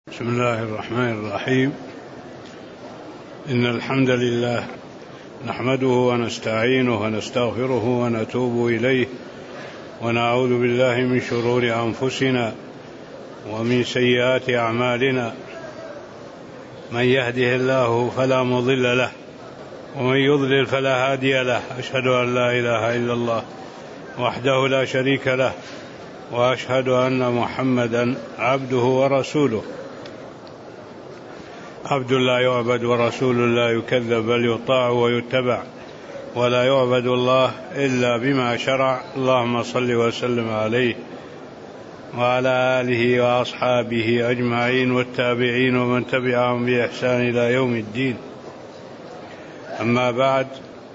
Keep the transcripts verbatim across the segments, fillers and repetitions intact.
بسم الله الرحمن الرحيم. إن الحمد لله نحمده ونستعينه ونستغفره ونتوب إليه ونعوذ بالله من شرور أنفسنا ومن سيئات أعمالنا. من يهده الله فلا مضل له ومن يضلل فلا هادي له. أشهد أن لا إله إلا الله وحده لا شريك له وأشهد أن محمدا عبده ورسوله. عبد لا يعبد ورسول لا يكذب بل يطاع ويتبع ولا يعبد الله إلا بما شرع. اللهم صل وسلم عليه وعلى آله وأصحابه أجمعين والتابعين ومن تبعهم بإحسان إلى يوم الدين. أما بعد،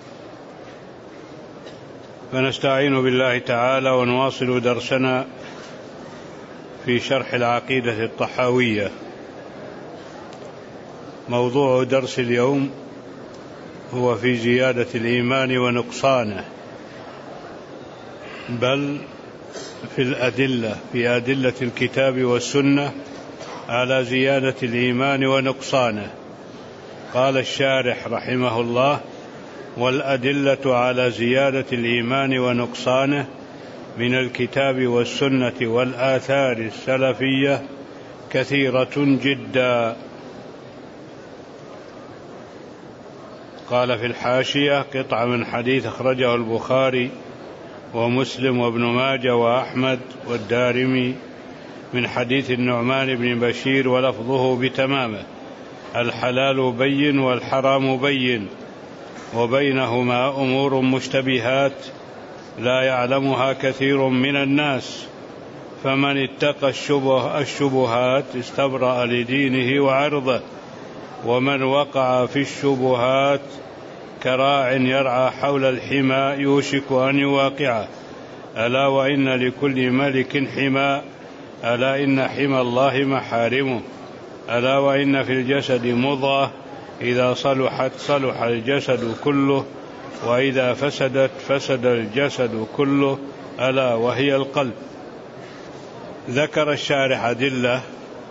فنستعين بالله تعالى ونواصل درسنا في شرح العقيدة الطحاوية. موضوع درس اليوم هو في زيادة الإيمان ونقصانه، بل في الأدلة في أدلة الكتاب والسنة على زيادة الإيمان ونقصانه. قال الشارح رحمه الله: والأدلة على زيادة الإيمان ونقصانه من الكتاب والسنة والآثار السلفية كثيرة جدا. قال في الحاشية: قطعة من حديث أخرجه البخاري ومسلم وابن ماجه وأحمد والدارمي من حديث النعمان بن بشير ولفظه بتمامه: الحلال بين والحرام بين وبينهما أمور مشتبهات لا يعلمها كثير من الناس، فمن اتقى الشبه الشبهات استبرأ لدينه وعرضه، ومن وقع في الشبهات كراع يرعى حول الحمى يوشك أن يواقعه. ألا وإن لكل ملك حمى، ألا إن حمى الله محارمه. ألا وإن في الجسد مضغة إذا صلحت صلح الجسد كله، وإذا فسدت فسد الجسد كله، ألا وهي القلب. ذكر الشارح أدلة،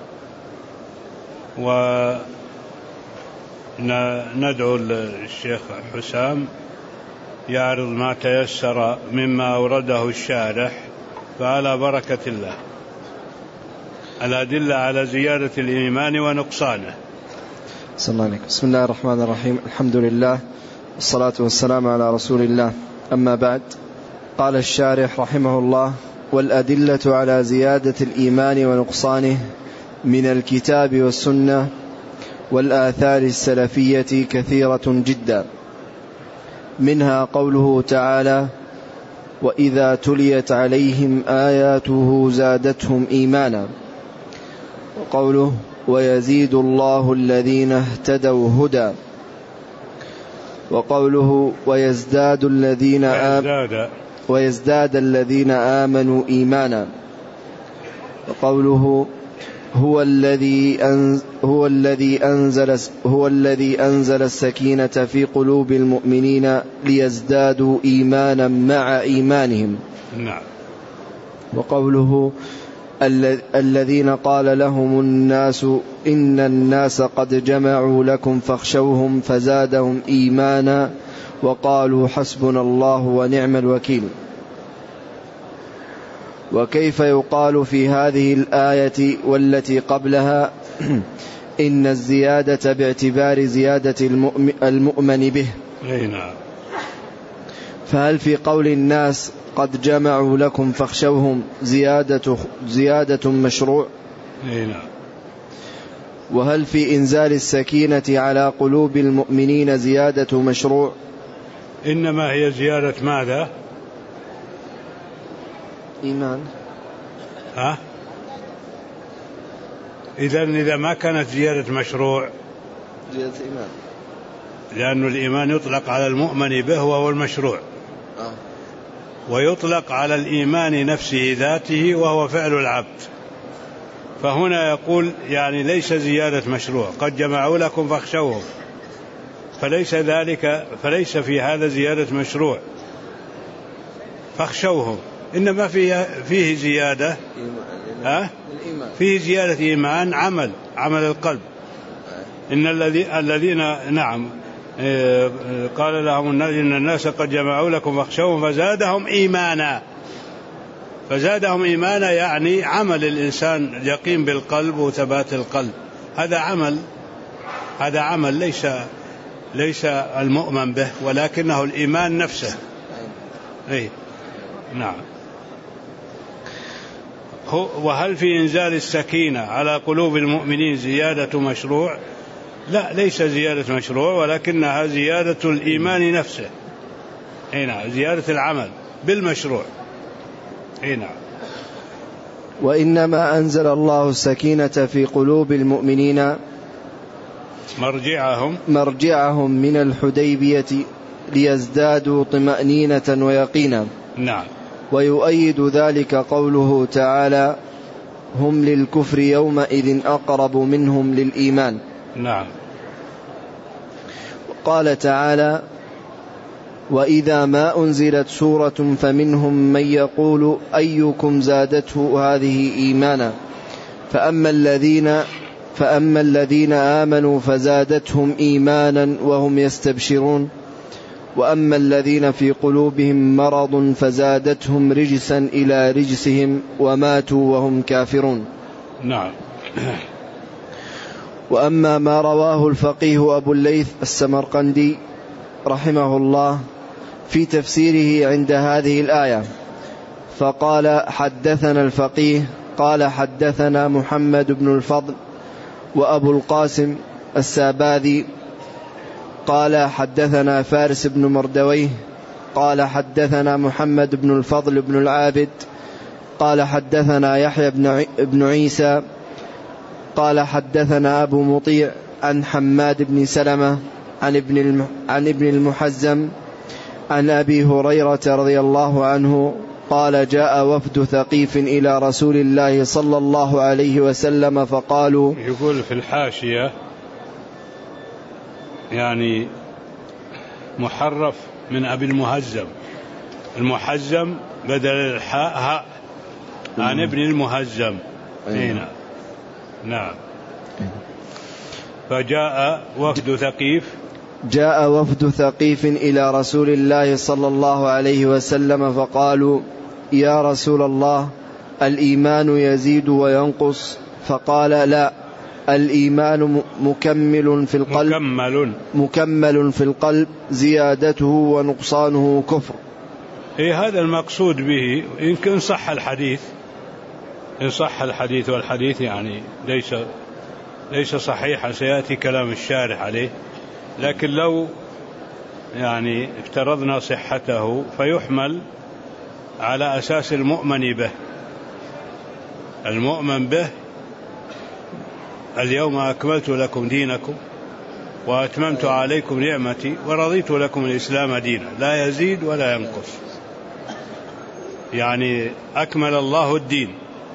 وندعو الشيخ حسام يعرض ما تيسر مما أورده الشارح، فعلى بركة الله. الأدلة على زيادة الإيمان ونقصانه. صلى الله عليك. بسم الله الرحمن الرحيم. الحمد لله والصلاة والسلام على رسول الله. أما بعد، قال الشارح رحمه الله: والأدلة على زيادة الإيمان ونقصانه من الكتاب والسنة والآثار السلفية كثيرة جدا، منها قوله تعالى: وإذا تليت عليهم آياته زادتهم إيمانا، وقوله: ويزيد الله الذين اهتدوا هدى، وقوله: ويزداد الذين آمنوا ويزداد الذين آمنوا إيمانا، وقوله: هو الذي أنزل هو الذي أنزل هو الذي أنزل السكينة في قلوب المؤمنين ليزدادوا إيمانا مع إيمانهم. نعم. وقوله: الذين قال لهم الناس إن الناس قد جمعوا لكم فاخشوهم فزادهم إيمانا وقالوا حسبنا الله ونعم الوكيل. وكيف يقال في هذه الآية والتي قبلها إن الزيادة باعتبار زيادة المؤمن به؟ نعم. فهل في قول الناس قد جمعوا لكم فاخشوهم زيادة, زيادة مشروع؟ نعم. وهل في إنزال السكينة على قلوب المؤمنين زيادة مشروع؟ إنما هي زيادة ماذا؟ إيمان. ها؟ إذن إذا ما كانت زيادة مشروع، زيادة إيمان، لأن الإيمان يطلق على المؤمن به وهو المشروع، آه. ويطلق على الإيمان نفسه ذاته وهو فعل العبد. فهنا يقول يعني ليس زيادة مشروع، قد جمعوا لكم فاخشوهم، فليس ذلك، فليس في هذا زيادة مشروع، فاخشوهم إنما فيه, فيه زيادة ها؟ فيه زيادة إيمان عمل عمل القلب. إن الذين نعم قال لهم الناس إن الناس قد جمعوا لكم فاخشوهم فزادهم إيمانا. فزادهم إيمانا يعني عمل الإنسان يقين بالقلب وثبات القلب. هذا عمل هذا عمل ليس ليس المؤمن به ولكنه الإيمان نفسه. أي نعم. وهل في إنزال السكينة على قلوب المؤمنين زيادة مشروع؟ لا، ليس زيادة مشروع ولكنها زيادة الإيمان نفسه. أي نعم، زيادة العمل بالمشروع. أي نعم. وإنما أنزل الله السكينة في قلوب المؤمنين مرجعهم مرجعهم من الحديبية ليزدادوا طمأنينة ويقينا. نعم. ويؤيد ذلك قوله تعالى هم للكفر يومئذ أقرب منهم للإيمان. نعم. قال تعالى وإذا ما أنزلت سورة فمنهم من يقول أيكم زادته هذه إيمانا فأما الذين فأما الذين آمنوا فزادتهم إيمانا وهم يستبشرون وأما الذين في قلوبهم مرض فزادتهم رجسا إلى رجسهم وماتوا وهم كافرون. نعم. وأما ما رواه الفقيه أبو الليث السمرقندي رحمه الله في تفسيره عند هذه الآية فقال حدثنا الفقيه قال حدثنا محمد بن الفضل وأبو القاسم الساباذي قال حدثنا فارس بن مردويه قال حدثنا محمد بن الفضل بن العابد قال حدثنا يحيى بن عيسى قال حدثنا أبو مطيع عن حماد بن سلمة عن ابن عن ابن المحزم عن أبي هريرة رضي الله عنه قال جاء وفد ثقيف إلى رسول الله صلى الله عليه وسلم فقالوا. يقول في الحاشية يعني محرف من أبي المهزم، المحزم بدل الحاء هاء عن ابن المهزم. هنا نعم. فجاء وفد ثقيف جاء وفد ثقيف إلى رسول الله صلى الله عليه وسلم فقالوا يا رسول الله الإيمان يزيد وينقص فقال لا الإيمان مكمل في القلب مكمل, مكمل في القلب زيادته ونقصانه كفر. إيه هذا المقصود به. يمكن صح الحديث إن صح الحديث والحديث يعني ليس ليس صحيحا سيأتي كلام الشارح عليه، لكن لو يعني افترضنا صحته فيحمل على أساس المؤمن به. المؤمن به اليوم أكملت لكم دينكم وأتممت عليكم نعمتي ورضيت لكم الإسلام دينا لا يزيد ولا ينقص. يعني أكمل الله الدين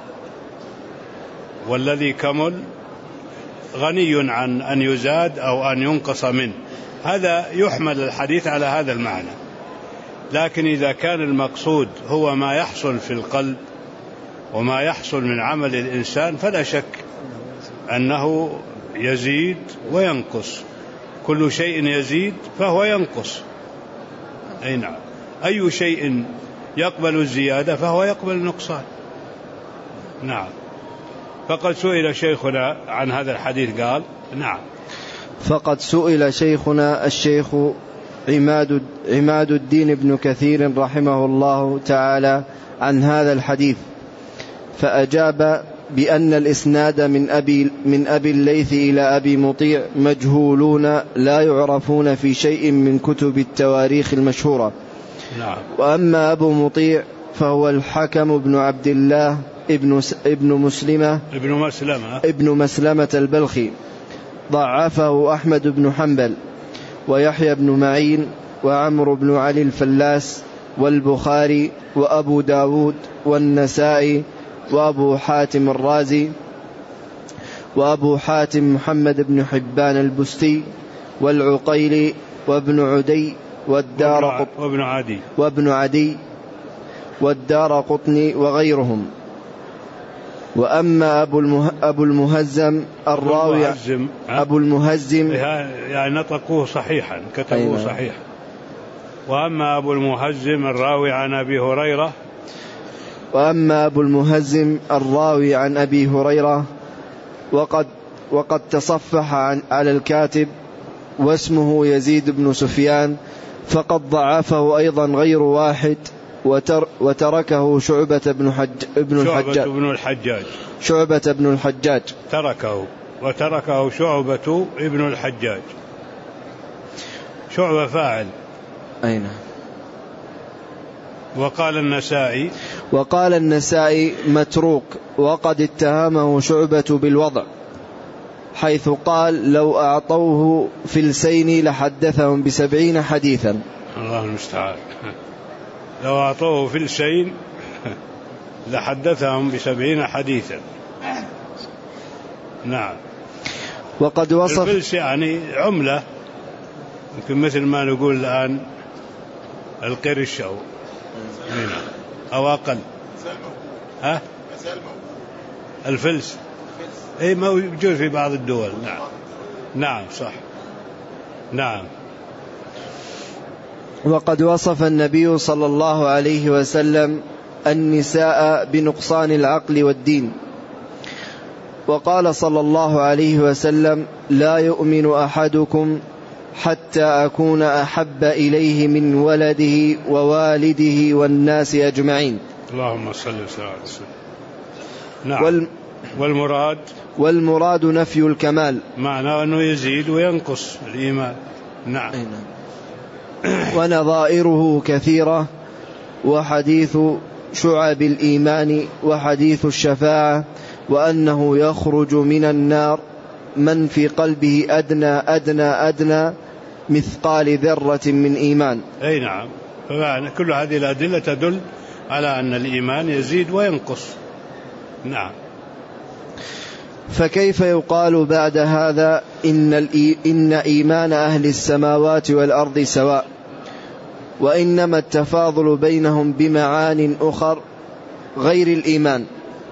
والذي كمل غني عن أن يزاد أو أن ينقص منه. هذا يحمل الحديث على هذا المعنى. لكن إذا كان المقصود هو ما يحصل في القلب وما يحصل من عمل الإنسان فلا شك أنه يزيد وينقص. كل شيء يزيد فهو ينقص. أي نعم. أي شيء يقبل الزيادة فهو يقبل النقصان. نعم. فقد سئل شيخنا عن هذا الحديث قال نعم. فقد سئل شيخنا الشيخ عماد, عماد الدين بن كثير رحمه الله تعالى عن هذا الحديث فأجاب بأن الإسناد من أبي, من أبي الليث إلى أبي مطيع مجهولون لا يعرفون في شيء من كتب التواريخ المشهورة. نعم. وأما أبو مطيع فهو الحكم بن عبد الله ابن, ابن مسلمة ابن مسلمة ابن مسلمة البلخي ضعفه أحمد بن حنبل ويحيى بن معين وعمرو بن علي الفلاس والبخاري وأبو داود والنسائي وأبو حاتم الرازي وأبو حاتم محمد بن حبان البستي والعقيلي وابن عدي والدار وابن عدي وابن عدي والدارقطني وغيرهم. وأما أبو, المه... أبو المهزم الراوي المهزم أبو المهزم يعني نطقوه صحيحا كتبوه صحيحا. وأما أبو المهزم الراوي عن أبي هريرة وأما أبو المهزم الراوي عن أبي هريرة وقد, وقد تصفح عن على الكاتب واسمه يزيد بن سفيان، فقد ضعفه أيضا غير واحد، وتر وتركه شعبة بن, حج بن الحجاج شعبة بن الحجاج شعبة بن الحجاج تركه وتركه شعبة ابن الحجاج. شعبة فاعل. أين؟ وقال النسائي وقال النسائي متروك، وقد اتهمه شعبة بالوضع، حيث قال لو أعطوه فلسين لحدثهم بسبعين حديثا. الله المستعان. لو أعطوه فلسين لحدثهم بسبعين حديثا. نعم. وقد وصف الفلس يعني عملة، يمكن مثل ما نقول الآن القرش أو أو أقل. ها؟ الفلس أي موجود في بعض الدول. نعم نعم صح. نعم. وقد وصف النبي صلى الله عليه وسلم النساء بنقصان العقل والدين، وقال صلى الله عليه وسلم لا يؤمن أحدكم حتى أكون أحب إليه من ولده ووالده والناس أجمعين. اللهم صل وسلم على رسول. نعم. وال... والمراد والمراد نفي الكمال، معناه أنه يزيد وينقص الإيمان. نعم. ونظائره كثيرة، وحديث شعب الإيمان وحديث الشفاعة، وأنه يخرج من النار من في قلبه أدنى أدنى أدنى مثقال ذرة من إيمان. أي نعم. كل هذه الأدلة تدل على أن الإيمان يزيد وينقص. نعم. فكيف يقال بعد هذا إن, إن إيمان أهل السماوات والأرض سواء، وإنما التفاضل بينهم بمعان أخر غير الإيمان؟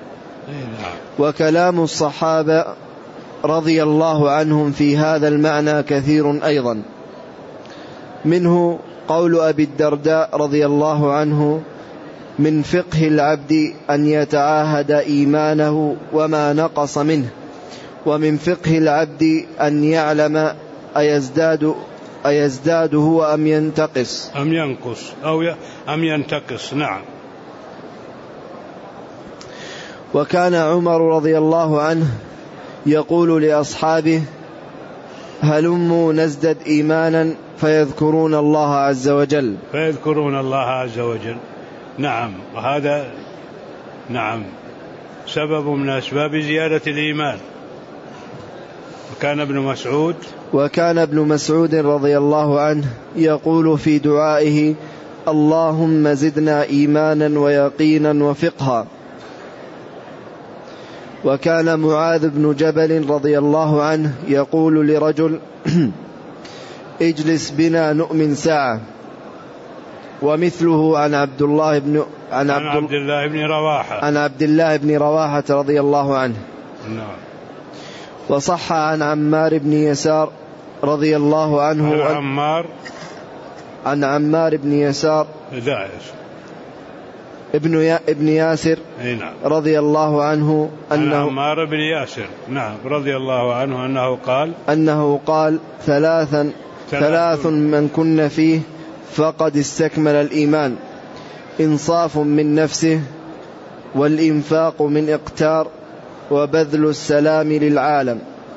وكلام الصحابة رضي الله عنهم في هذا المعنى كثير أيضا، منه قول أبي الدرداء رضي الله عنه من فقه العبد أن يتعاهد إيمانه وما نقص منه، ومن فقه العبد أن يعلم أيزداد أيزداد هو أم ينتقص أم ينقص أو أم ينتقص. نعم. وكان عمر رضي الله عنه يقول لأصحابه هلموا نزدد إيمانا، فيذكرون الله عز وجل فيذكرون الله عز وجل. نعم. وهذا نعم سبب من أسباب زيادة الإيمان. وكان ابن مسعود وكان ابن مسعود رضي الله عنه يقول في دعائه اللهم زدنا إيمانا ويقينا وفقها. وكان معاذ بن جبل رضي الله عنه يقول لرجل اجلس بنا نؤمن ساعة. ومثله عن عبد الله بن عن عن عبد الله بن رواحة عن عبد الله بن رواحة رضي الله عنه. نعم. وصح عن عمار بن يسار رضي الله عنه عن عمار عن عمار بن يسار ابن يا ابن ياسر نعم. رضي الله عنه أنه عن عمار بن ياسر نعم رضي الله عنه أنه قال أنه قال ثلاثا ثلاث من كن فيه فقد استكمل الإيمان: إنصاف من نفسه، والإنفاق من إقتار، وبذل السلام للعالم.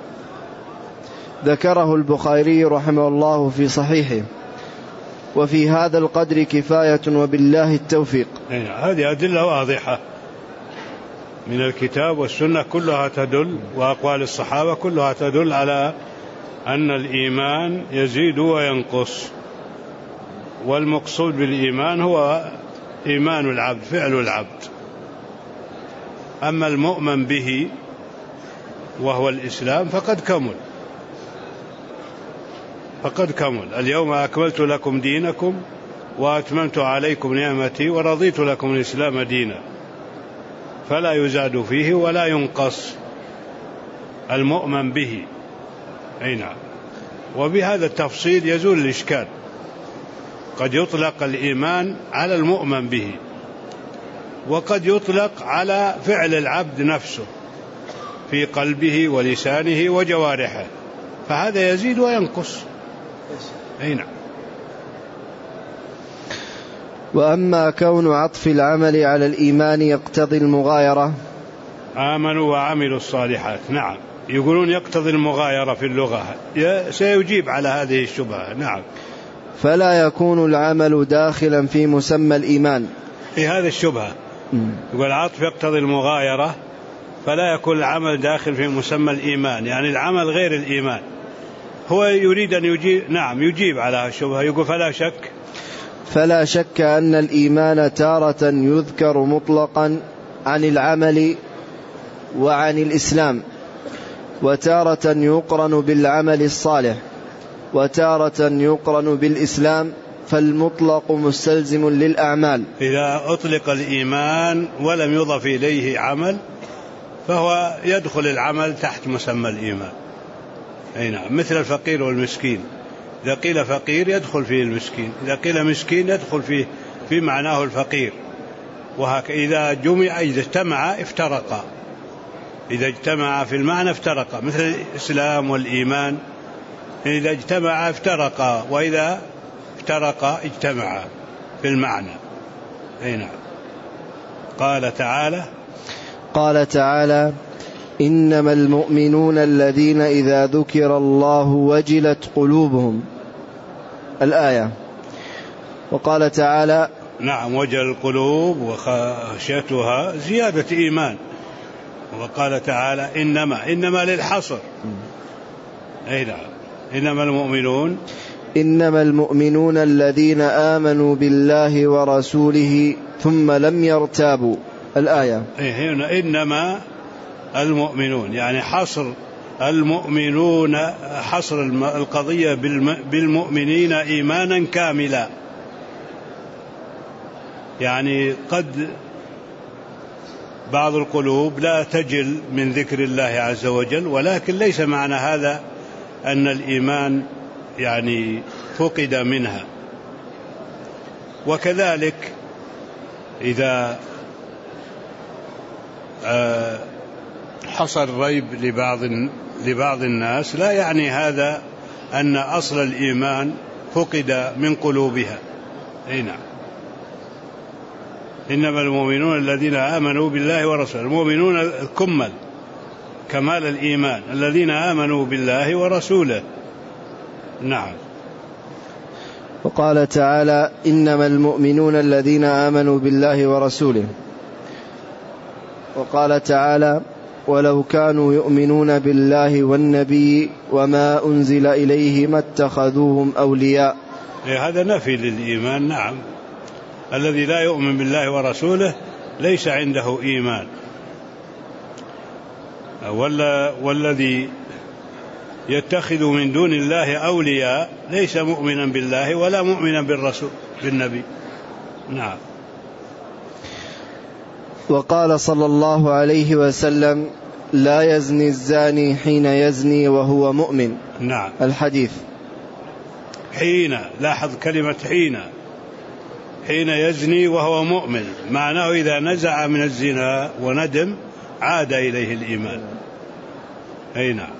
ذكره البخاري رحمه الله في صحيحه. وفي هذا القدر كفاية وبالله التوفيق. هذه أدلة واضحة من الكتاب والسنة كلها تدل، وأقوال الصحابة كلها تدل على أن الإيمان يزيد وينقص، والمقصود بالإيمان هو إيمان العبد، فعل العبد. أما المؤمن به وهو الإسلام فقد كمل فقد كمل اليوم أكملت لكم دينكم وأتممت عليكم نعمتي ورضيت لكم الإسلام دينا، فلا يزاد فيه ولا ينقص المؤمن به. أي نعم. وبهذا التفصيل يزول الإشكال. قد يطلق الإيمان على المؤمن به، وقد يطلق على فعل العبد نفسه في قلبه ولسانه وجوارحه، فهذا يزيد وينقص. أي نعم. وأما كون عطف العمل على الإيمان يقتضي المغايرة، آمنوا وعملوا الصالحات، نعم، يقولون يقتضي المغايرة في اللغة، سيجيب على هذه الشبهة. نعم. فلا يكون العمل داخلا في مسمى الإيمان. في هذه الشبهة يقول العطف يقتضي المغايرة، فلا يكون العمل داخل في مسمى الإيمان، يعني العمل غير الإيمان. هو يريد أن يجيب، نعم، يجيب على الشبهة. يقول فلا شك فلا شك أن الإيمان تارة يذكر مطلقا عن العمل وعن الإسلام، وتارة يقرن بالعمل الصالح، وتارة يقرن بالإسلام، فالمطلق مستلزم للأعمال. إذا أطلق الإيمان ولم يضف إليه عمل فهو يدخل العمل تحت مسمى الإيمان. أي نعم. مثل الفقير والمسكين، إذا قيل فقير يدخل فيه المسكين، إذا قيل مسكين يدخل فيه في معناه الفقير. وهكذا إذا جمع إذا اجتمع افترقا، إذا اجتمع في المعنى افترقا، مثل الإسلام والإيمان، إذا اجتمع افترقا، وإذا افترقا اجتمعا في المعنى. أي نعم. قال تعالى قال تعالى إنما المؤمنون الذين إذا ذكر الله وجلت قلوبهم، الآية. وقال تعالى نعم، وجل القلوب وخشيتها زيادة إيمان. وقال تعالى إنما إنما للحصر. أي نعم. إنما المؤمنون إنما المؤمنون الذين آمنوا بالله ورسوله ثم لم يرتابوا، الآية. هنا إنما المؤمنون، يعني حصر المؤمنون، حصر القضية بالمؤمنين إيمانا كاملا. يعني قد بعض القلوب لا تجل من ذكر الله عز وجل، ولكن ليس معنى هذا أن الإيمان يعني فقد منها. وكذلك إذا حصل ريب لبعض لبعض الناس لا يعني هذا أن أصل الإيمان فقد من قلوبها. أي نعم. إنما المؤمنون الذين آمنوا بالله ورسوله، المؤمنون الكمل كمال الإيمان الذين آمنوا بالله ورسوله. نعم. وقال تعالى إنما المؤمنون الذين آمنوا بالله ورسوله. وقال تعالى ولو كانوا يؤمنون بالله والنبي وما أنزل إليه ما اتخذوهم أولياء. هذا نفي للإيمان. نعم. الذي لا يؤمن بالله ورسوله ليس عنده إيمان، والذي يتخذ من دون الله أولياء ليس مؤمنا بالله ولا مؤمنا بالرسول بالنبي. نعم. وقال صلى الله عليه وسلم لا يزني الزاني حين يزني وهو مؤمن. نعم. الحديث. حين، لاحظ كلمة حين، حين يزني وهو مؤمن، معناه إذا نزع من الزنا وندم عاد إليه الإيمان. أي نعم.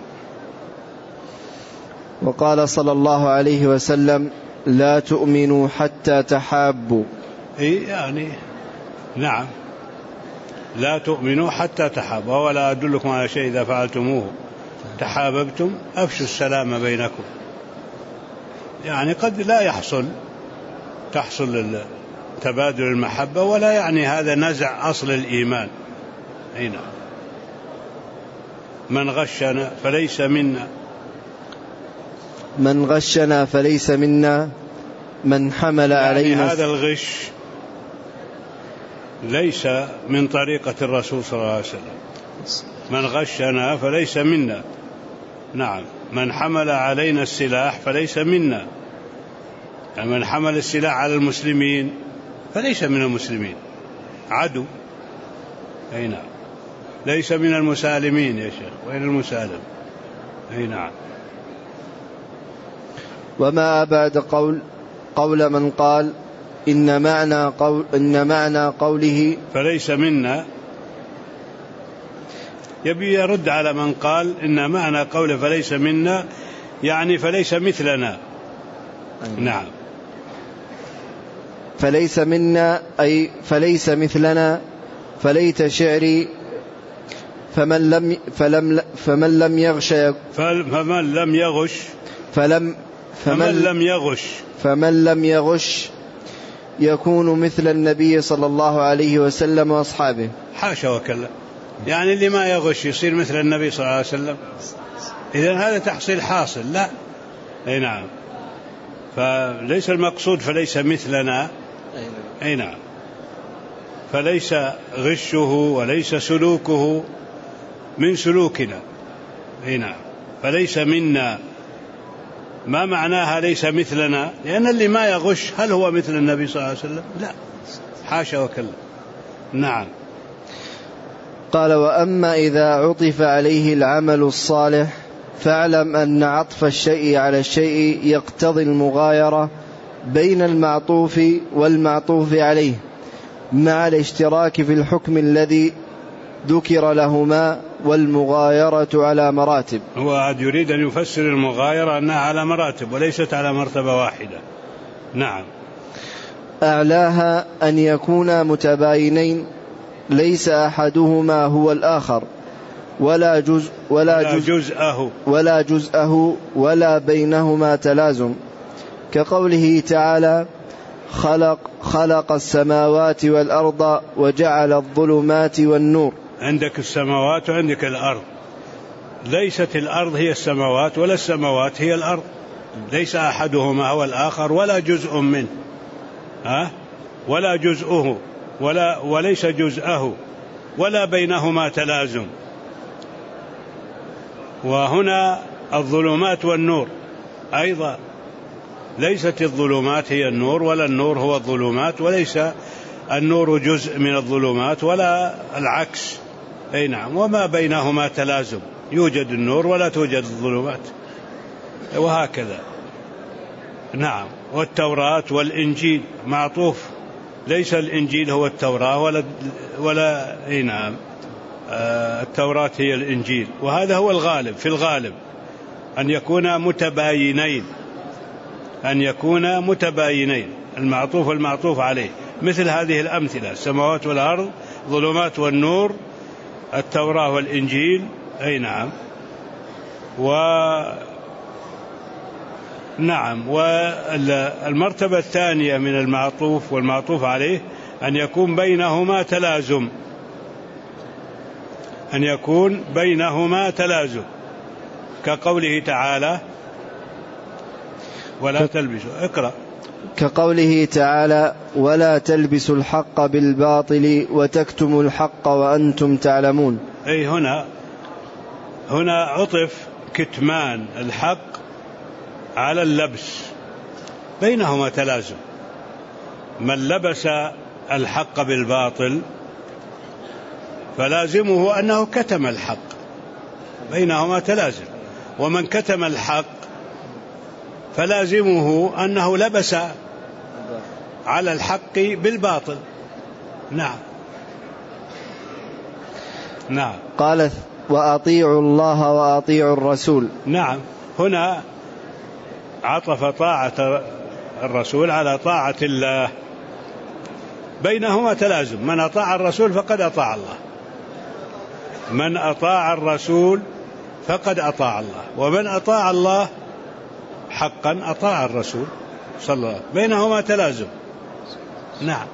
وقال صلى الله عليه وسلم لا تؤمنوا حتى تحابوا. أي يعني نعم، لا تؤمنوا حتى تحابوا، ولا أدلكم على شيء إذا فعلتموه تحاببتم أفشوا السلام بينكم. يعني قد لا يحصل تحصل تبادل المحبة، ولا يعني هذا نزع أصل الإيمان. أي نعم. من غشنا فليس منا، من غشنا فليس منا، من حمل يعني علينا. هذا الغش ليس من طريقة الرسول صلى الله عليه وسلم. من غشنا فليس منا. نعم. من حمل علينا السلاح فليس منا. من حمل السلاح على المسلمين فليس من المسلمين، عدو. أي نعم، ليس من المسالمين يا شيخ، وين المسالم؟ أي نعم. وما أبعد قول قول من قال إن معنى قول إن معنى قوله فليس منا، يبي يرد على من قال إن معنى قوله فليس منا يعني فليس مثلنا. أيوة. نعم، فليس منا أي فليس مثلنا. فليت شعري فمن لم فلم فمن لم يغش فمن لم يغش فلم فمن, فمن لم يغش فمن لم يغش يكون مثل النبي صلى الله عليه وسلم وأصحابه. حاشا وكلا، يعني اللي ما يغش يصير مثل النبي صلى الله عليه وسلم؟ إذن هذا تحصيل حاصل، لا. أي نعم، فليس المقصود فليس مثلنا. أي نعم، فليس غشه وليس سلوكه من سلوكنا. أي نعم، فليس منا. ما معناها ليس مثلنا؟ لأن اللي ما يغش هل هو مثل النبي صلى الله عليه وسلم؟ لا، حاشا وكلا. نعم. قال وأما إذا عطف عليه العمل الصالح فاعلم أن عطف الشيء على الشيء يقتضي المغايرة بين المعطوف والمعطوف عليه مع الاشتراك في الحكم الذي ذكر لهما، والمغايرة على مراتب. هو يريد أن يفسر المغايرة أنها على مراتب وليست على مرتبة واحدة. نعم. أعلاها أن يكونا متباينين ليس أحدهما هو الآخر ولا جزء ولا, ولا جزء جزءه ولا جزءه ولا بينهما تلازم، كقوله تعالى خلق خلق السماوات والأرض وجعل الظلمات والنور. عندك السماوات وعندك الأرض، ليست الأرض هي السماوات ولا السماوات هي الأرض، ليس أحدهما هو الآخر ولا جزء منه، ها؟ ولا جزءه ولا وليس جزءه ولا بينهما تلازم. وهنا الظلمات والنور أيضا، ليست الظلمات هي النور ولا النور هو الظلمات، وليس النور جزء من الظلمات ولا العكس. أي نعم، وما بينهما تلازم، يوجد النور ولا توجد الظلمات، وهكذا. نعم. والتوراة والإنجيل معطوف، ليس الإنجيل هو التوراة ولا ولا أي نعم آه التوراة هي الإنجيل، وهذا هو الغالب، في الغالب أن يكون متباينين، أن يكون متباينين المعطوف والمعطوف عليه، مثل هذه الأمثلة: السماوات والأرض، ظلمات والنور، التوراة والإنجيل. أي نعم. و نعم. والمرتبة الثانية من المعطوف والمعطوف عليه أن يكون بينهما تلازم، أن يكون بينهما تلازم، كقوله تعالى ولا تلبسوا. اقرأ. كقوله تعالى ولا تلبسوا الحق بالباطل وتكتموا الحق وأنتم تعلمون. أي هنا هنا عطف كتمان الحق على اللبس، بينهما تلازم. من لبس الحق بالباطل فلازمه أنه كتم الحق، بينهما تلازم. ومن كتم الحق فلازمه أنه لبس على الحق بالباطل. نعم. نعم. قال وأطيعوا الله وأطيعوا الرسول. نعم. هنا عطف طاعة الرسول على طاعة الله، بينهما تلازم. من أطاع الرسول فقد أطاع الله، من أطاع الرسول فقد أطاع الله، ومن أطاع الله حقا أطاع الرسول صلى الله عليه وسلم، بينهما تلازم. نعم.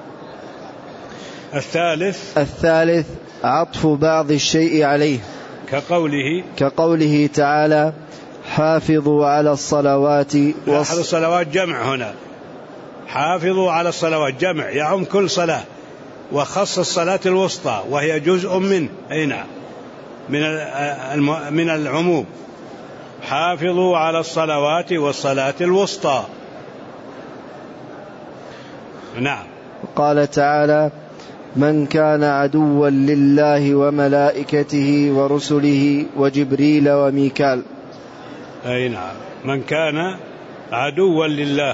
الثالث الثالث عطف بعض الشيء عليه، كقوله كقوله تعالى حافظوا على الصلوات. لاحظ الصلوات جمع هنا، حافظوا على الصلوات جمع يعم كل صلاة، وخص الصلاة الوسطى وهي جزء منه. أي نعم، من من العموم. حافظوا على الصلوات والصلاة الوسطى، نعم. قال تعالى: من كان عدوا لله وملائكته ورسله وجبريل وميكال. أي نعم، من كان عدوا لله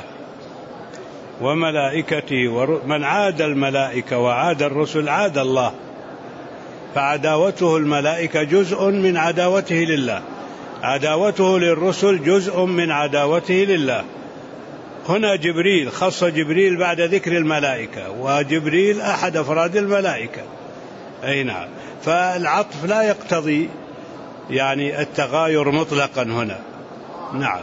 وملائكته ور... من عاد الملائكة وعاد الرسل عاد الله، فعداوته الملائكة جزء من عداوته لله، عداوته للرسل جزء من عداوته لله. هنا جبريل خص جبريل بعد ذكر الملائكة، وجبريل أحد أفراد الملائكة. أي نعم، فالعطف لا يقتضي يعني التغاير مطلقا هنا. نعم.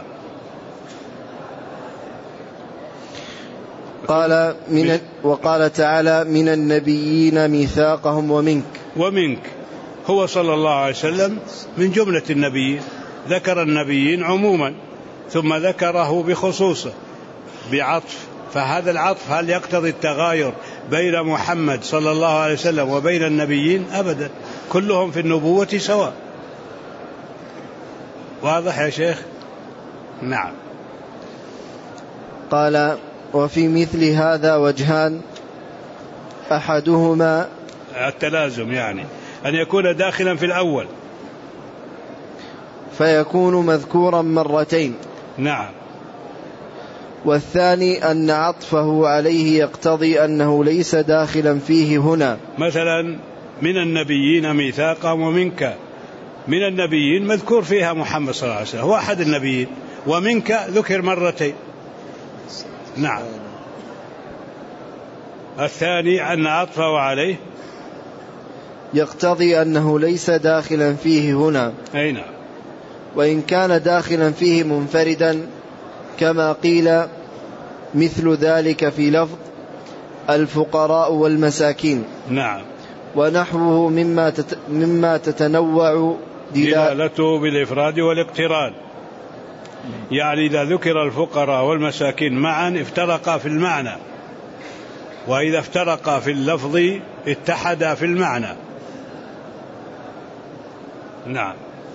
قال من وقال تعالى: من النبيين ميثاقهم ومنك. ومنك هو صلى الله عليه وسلم من جملة النبيين، ذكر النبيين عموما ثم ذكره بخصوصه بعطف، فهذا العطف هل يقتضي التغاير بين محمد صلى الله عليه وسلم وبين النبيين؟ أبدا، كلهم في النبوة سواء. واضح يا شيخ؟ نعم. قال: وفي مثل هذا وجهان، أحدهما التلازم، يعني أن يكون داخلا في الأول فيكون مذكورا مرتين. نعم. والثاني أن عطفه عليه يقتضي أنه ليس داخلا فيه هنا. مثلا من النبيين ميثاقهم ومنك، من النبيين مذكور فيها محمد صلى الله عليه وسلم هو أحد النبيين، ومنك ذكر مرتين. نعم. الثاني أن عطفه عليه يقتضي أنه ليس داخلا فيه هنا. أي نعم. وإن كان داخلا فيه منفردا كما قيل مثل ذلك في لفظ الفقراء والمساكين. نعم. ونحوه مما تت مما تتنوع دلالته بالإفراد والاقتران، يعني إذا ذكر الفقراء والمساكين معا افترقا في المعنى، وإذا افترقا في اللفظ اتحدا في المعنى. نعم.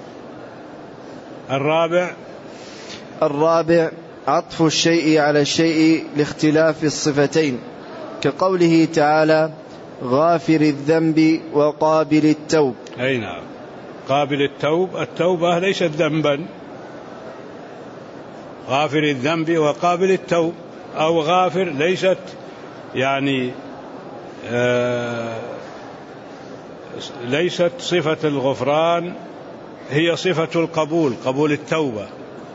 الرابع الرابع عطف الشيء على الشيء لاختلاف الصفتين، كقوله تعالى: غافر الذنب وقابل التوب. أي نعم. قابل التوب، التوبة ليست ذنبا، غافر الذنب وقابل التوب، أو غافر ليست يعني آه ليست صفة الغفران، هي صفة القبول، قبول التوبة.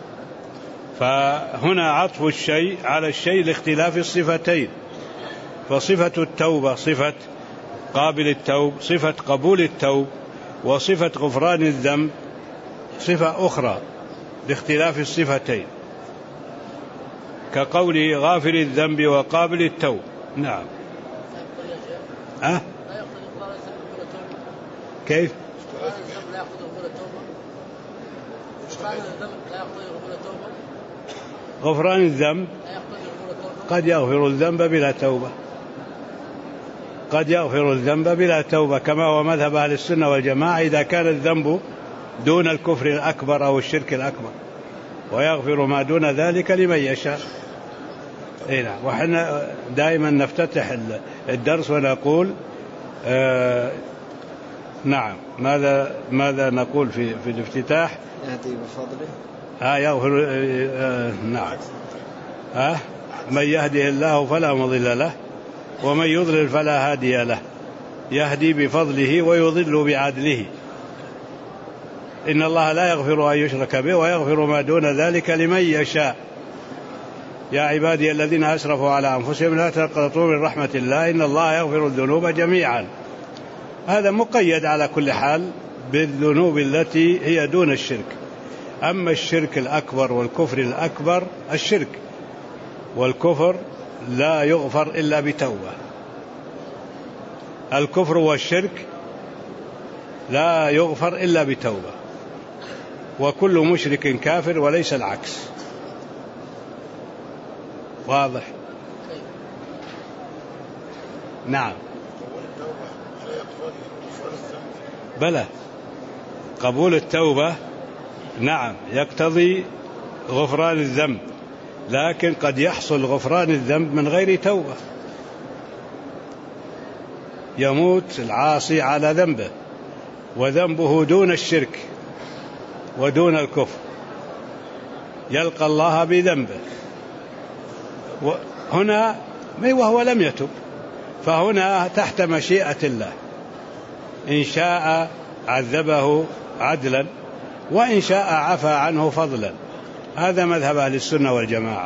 فهنا عطف الشيء على الشيء لاختلاف الصفتين، فصفة التوبة صفة قابل التوب، صفة قبول التوب، وصفة غفران الذنب صفة أخرى لاختلاف الصفتين، كقوله غافر الذنب وقابل التوب. نعم. أه؟ كيف؟ غفران الذنب قد يغفر الذنب بلا توبة، قد يغفر الذنب بلا توبة، كما هو مذهب أهل السنة والجماعة إذا كان الذنب دون الكفر الأكبر أو الشرك الأكبر، ويغفر ما دون ذلك لمن يشاء. إيه. وحنا دائما نفتتح الدرس ونقول آه نعم ماذا ماذا نقول في في الافتتاح؟ يهدي بفضله آه يغفر آه نعم آه من يهدي الله فلا مضل له ومن يضلل فلا هادي له، يهدي بفضله ويضل بعدله، إن الله لا يغفر أن يشرك به ويغفر ما دون ذلك لمن يشاء. يا عبادي الذين أسرفوا على أنفسهم لا تقنطوا من رحمة الله إن الله يغفر الذنوب جميعا. هذا مقيد على كل حال بالذنوب التي هي دون الشرك. أما الشرك الأكبر والكفر الأكبر، الشرك والكفر لا يغفر إلا بتوبة، الكفر والشرك لا يغفر إلا بتوبة، وكل مشرك كافر وليس العكس. واضح؟ نعم. بلى، قبول التوبة نعم يقتضي غفران الذنب، لكن قد يحصل غفران الذنب من غير توبة، يموت العاصي على ذنبه، وذنبه دون الشرك ودون الكفر، يلقى الله بذنبه. هنا وهو لم يتب، فهنا تحت مشيئة الله، إن شاء عذبه عدلا وإن شاء عفى عنه فضلا. هذا مذهب أهل السنة والجماعة.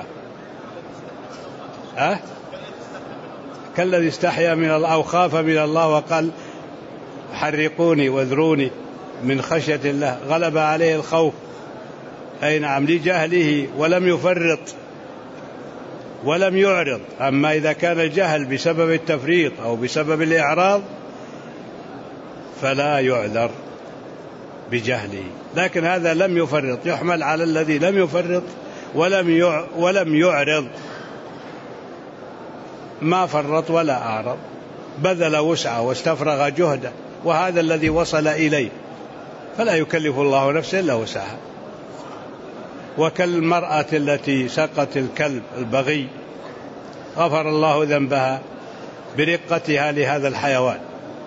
أه؟ كالذي استحيا من الله أو خاف من الله وقال حرقوني واذروني من خشية الله، غلب عليه الخوف، أي نعم، لجهله ولم يفرط ولم يعرض. أما إذا كان الجهل بسبب التفريط أو بسبب الإعراض فلا يعذر بجهله، لكن هذا لم يفرط، يحمل على الذي لم يفرط ولم ولم يعرض، ما فرط ولا أعرض، بذل وسعه واستفرغ جهده، وهذا الذي وصل إليه، فلا يكلف الله نفسا إلا وسعها. وكالمرأة التي سقت الكلب البغي غفر الله ذنبها برقتها لهذا الحيوان.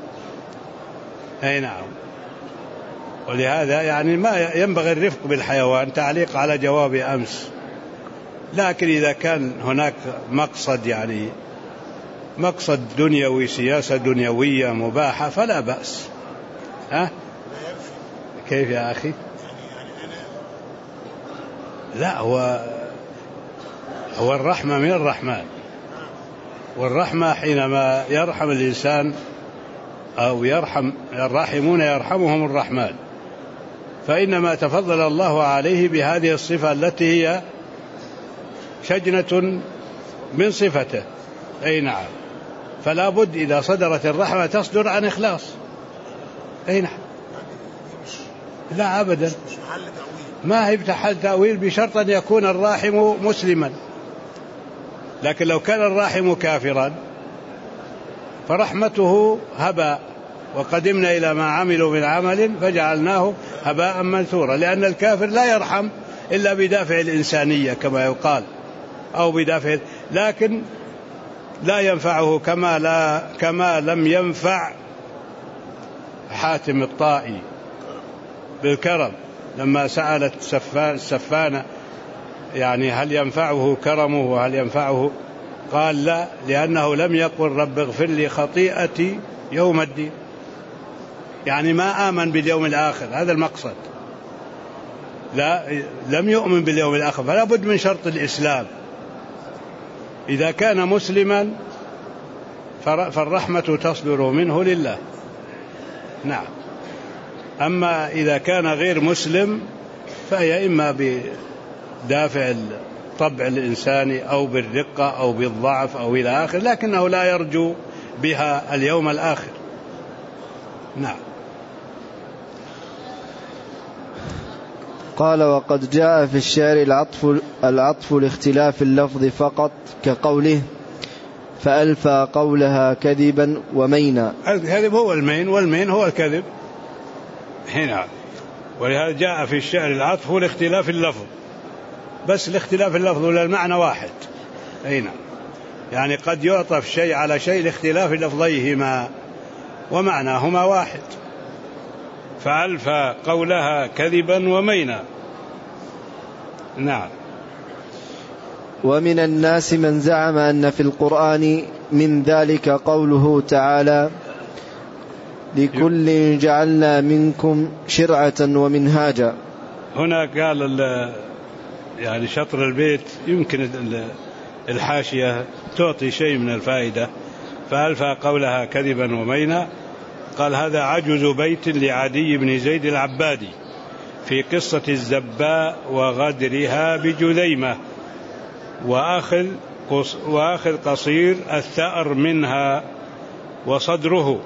أي نعم. ولهذا يعني ما ينبغي الرفق بالحيوان، تعليق على جواب أمس. لكن إذا كان هناك مقصد، يعني مقصد دنيوي، سياسة دنيوية مباحة، فلا بأس. ها؟ كيف يا أخي؟ لا، هو هو الرحمة من الرحمن، والرحمة حينما يرحم الإنسان أو يرحم الراحمون يرحمهم الرحمن، فإنما تفضل الله عليه بهذه الصفة التي هي شجنة من صفته. أي نعم. فلا بد إذا صدرت الرحمة تصدر عن إخلاص. أي نعم. لا أبدا، ما هي بتحل تأويل، بشرط أن يكون الراحم مسلما. لكن لو كان الراحم كافرا فرحمته هباء، وقدمنا إلى ما عملوا من عمل فجعلناه هباء منثورا، لأن الكافر لا يرحم إلا بدافع الإنسانية كما يقال، أو بدافع، لكن لا ينفعه كما, لا كما لم ينفع حاتم الطائي بالكرم لما سألت السفانة يعني هل ينفعه كرمه وهل ينفعه، قال لا، لأنه لم يقل رب اغفر لي خطيئتي يوم الدين، يعني ما آمن باليوم الآخر، هذا المقصد، لا لم يؤمن باليوم الآخر، فلا بد من شرط الإسلام. إذا كان مسلما فالرحمة تصدر منه لله. نعم. أما إذا كان غير مسلم فهي إما بدافع الطبع الإنساني أو بالرقة أو بالضعف أو إلى آخر، لكنه لا يرجو بها اليوم الآخر. نعم. قال وقد جاء في الشعر العطف, العطف لاختلاف اللفظ فقط، كقوله فألفى قولها كذبا ومينا. الكذب هو المين والمين هو الكذب هنا، ولهذا جاء في الشعر العطف لاختلاف اللفظ، بس لاختلاف اللفظ ولا المعنى واحد. هنا يعني قد يعطف شيء على شيء لاختلاف لفظيهما ومعناهما واحد. فألفى قولها كذبا ومينا. نعم. ومن الناس من زعم أن في القرآن من ذلك قوله تعالى لكل جعلنا منكم شرعة ومنهاجا. هنا قال يعني شطر البيت يمكن الحاشية تعطي شيء من الفائدة. فألفى قولها كذبا ومينا، قال هذا عجز بيت لعدي بن زيد العبادي في قصة الزباء وغدرها بجذيمة، وآخذ, وآخذ قصير الثأر منها وصدره،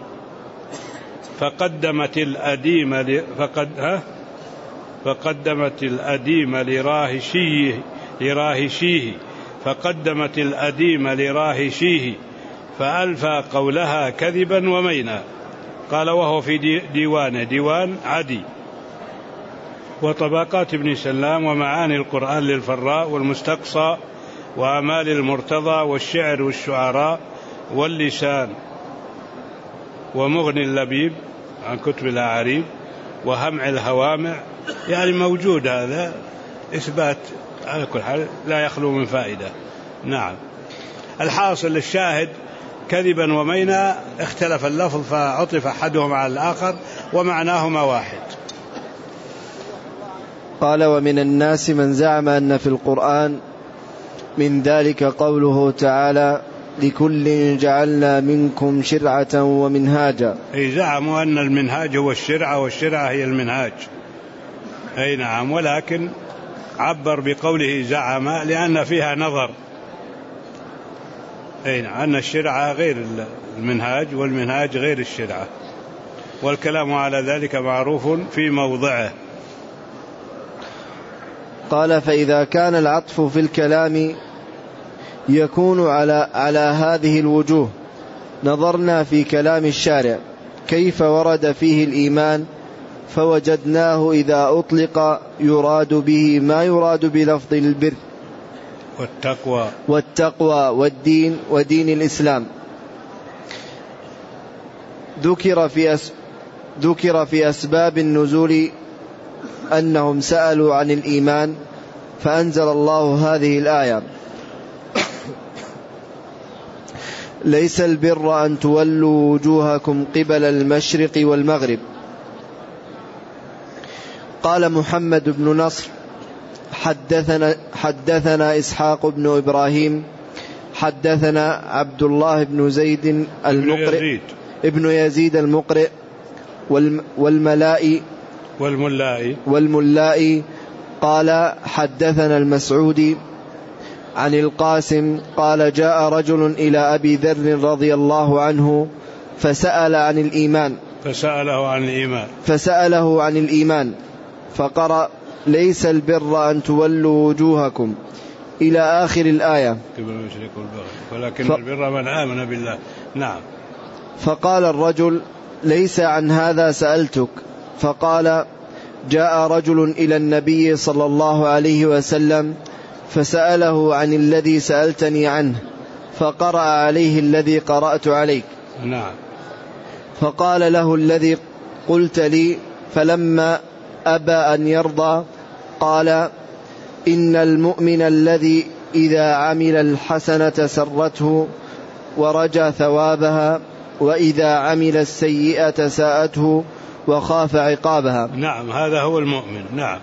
فقدمت الأديم ل... فقد... ها؟ فقدمت الأديم لراهشيه لراهشيه فقدمت الأديم لراهشيه فألفى قولها كذبا ومينا. قال وهو في ديوانه، ديوان عدي، وطبقات ابن سلام، ومعاني القرآن للفراء والمستقصى، وأمال المرتضى، والشعر والشعراء واللسان. ومغني اللبيب عن كتب الأعاريب وهمع الهوامع، يعني موجود هذا إثبات على كل حال لا يخلو من فائدة. نعم. الحاصل الشاهد كذبا ومينا اختلف اللفظ فعطف أحدهما على الآخر ومعناهما واحد. قال ومن الناس من زعم أن في القرآن من ذلك قوله تعالى لكل جعلنا منكم شرعة ومنهاجا. أي زعموا أن المنهاج هو الشرعة والشرعة هي المنهاج. أي نعم، ولكن عبر بقوله زعم لأن فيها نظر. أي نعم، أن الشرعة غير المنهاج والمنهاج غير الشرعة، والكلام على ذلك معروف في موضعه. قال فإذا كان العطف في الكلام يكون على, على هذه الوجوه نظرنا في كلام الشارع كيف ورد فيه الإيمان فوجدناه إذا أطلق يراد به ما يراد بلفظ البر والتقوى والتقوى والدين ودين الإسلام. ذكر في أس ذكر في أسباب النزول أنهم سألوا عن الإيمان فأنزل الله هذه الآية ليس البر أن تولوا وجوهكم قبل المشرق والمغرب. قال محمد بن نصر حدثنا, حدثنا إسحاق بن إبراهيم حدثنا عبد الله بن زيد المقرئ ابن يزيد المقرئ والملائي والملائي والملائي قال حدثنا المسعودي عن القاسم قال جاء رجل إلى أبي ذر رضي الله عنه فسأل عن الإيمان فسأله عن الإيمان فسأله عن الإيمان فقرأ ليس البر أن تولوا وجوهكم إلى آخر الآية ولكن ف... البر من آمن بالله. نعم. فقال الرجل ليس عن هذا سألتك. فقال جاء رجل إلى النبي صلى الله عليه وسلم فسأله عن الذي سألتني عنه فقرأ عليه الذي قرأت عليك. نعم. فقال له الذي قلت لي فلما أبى أن يرضى قال إن المؤمن الذي إذا عمل الحسنة سرته ورجى ثوابها وإذا عمل السيئة ساءته وخاف عقابها. نعم، هذا هو المؤمن. نعم.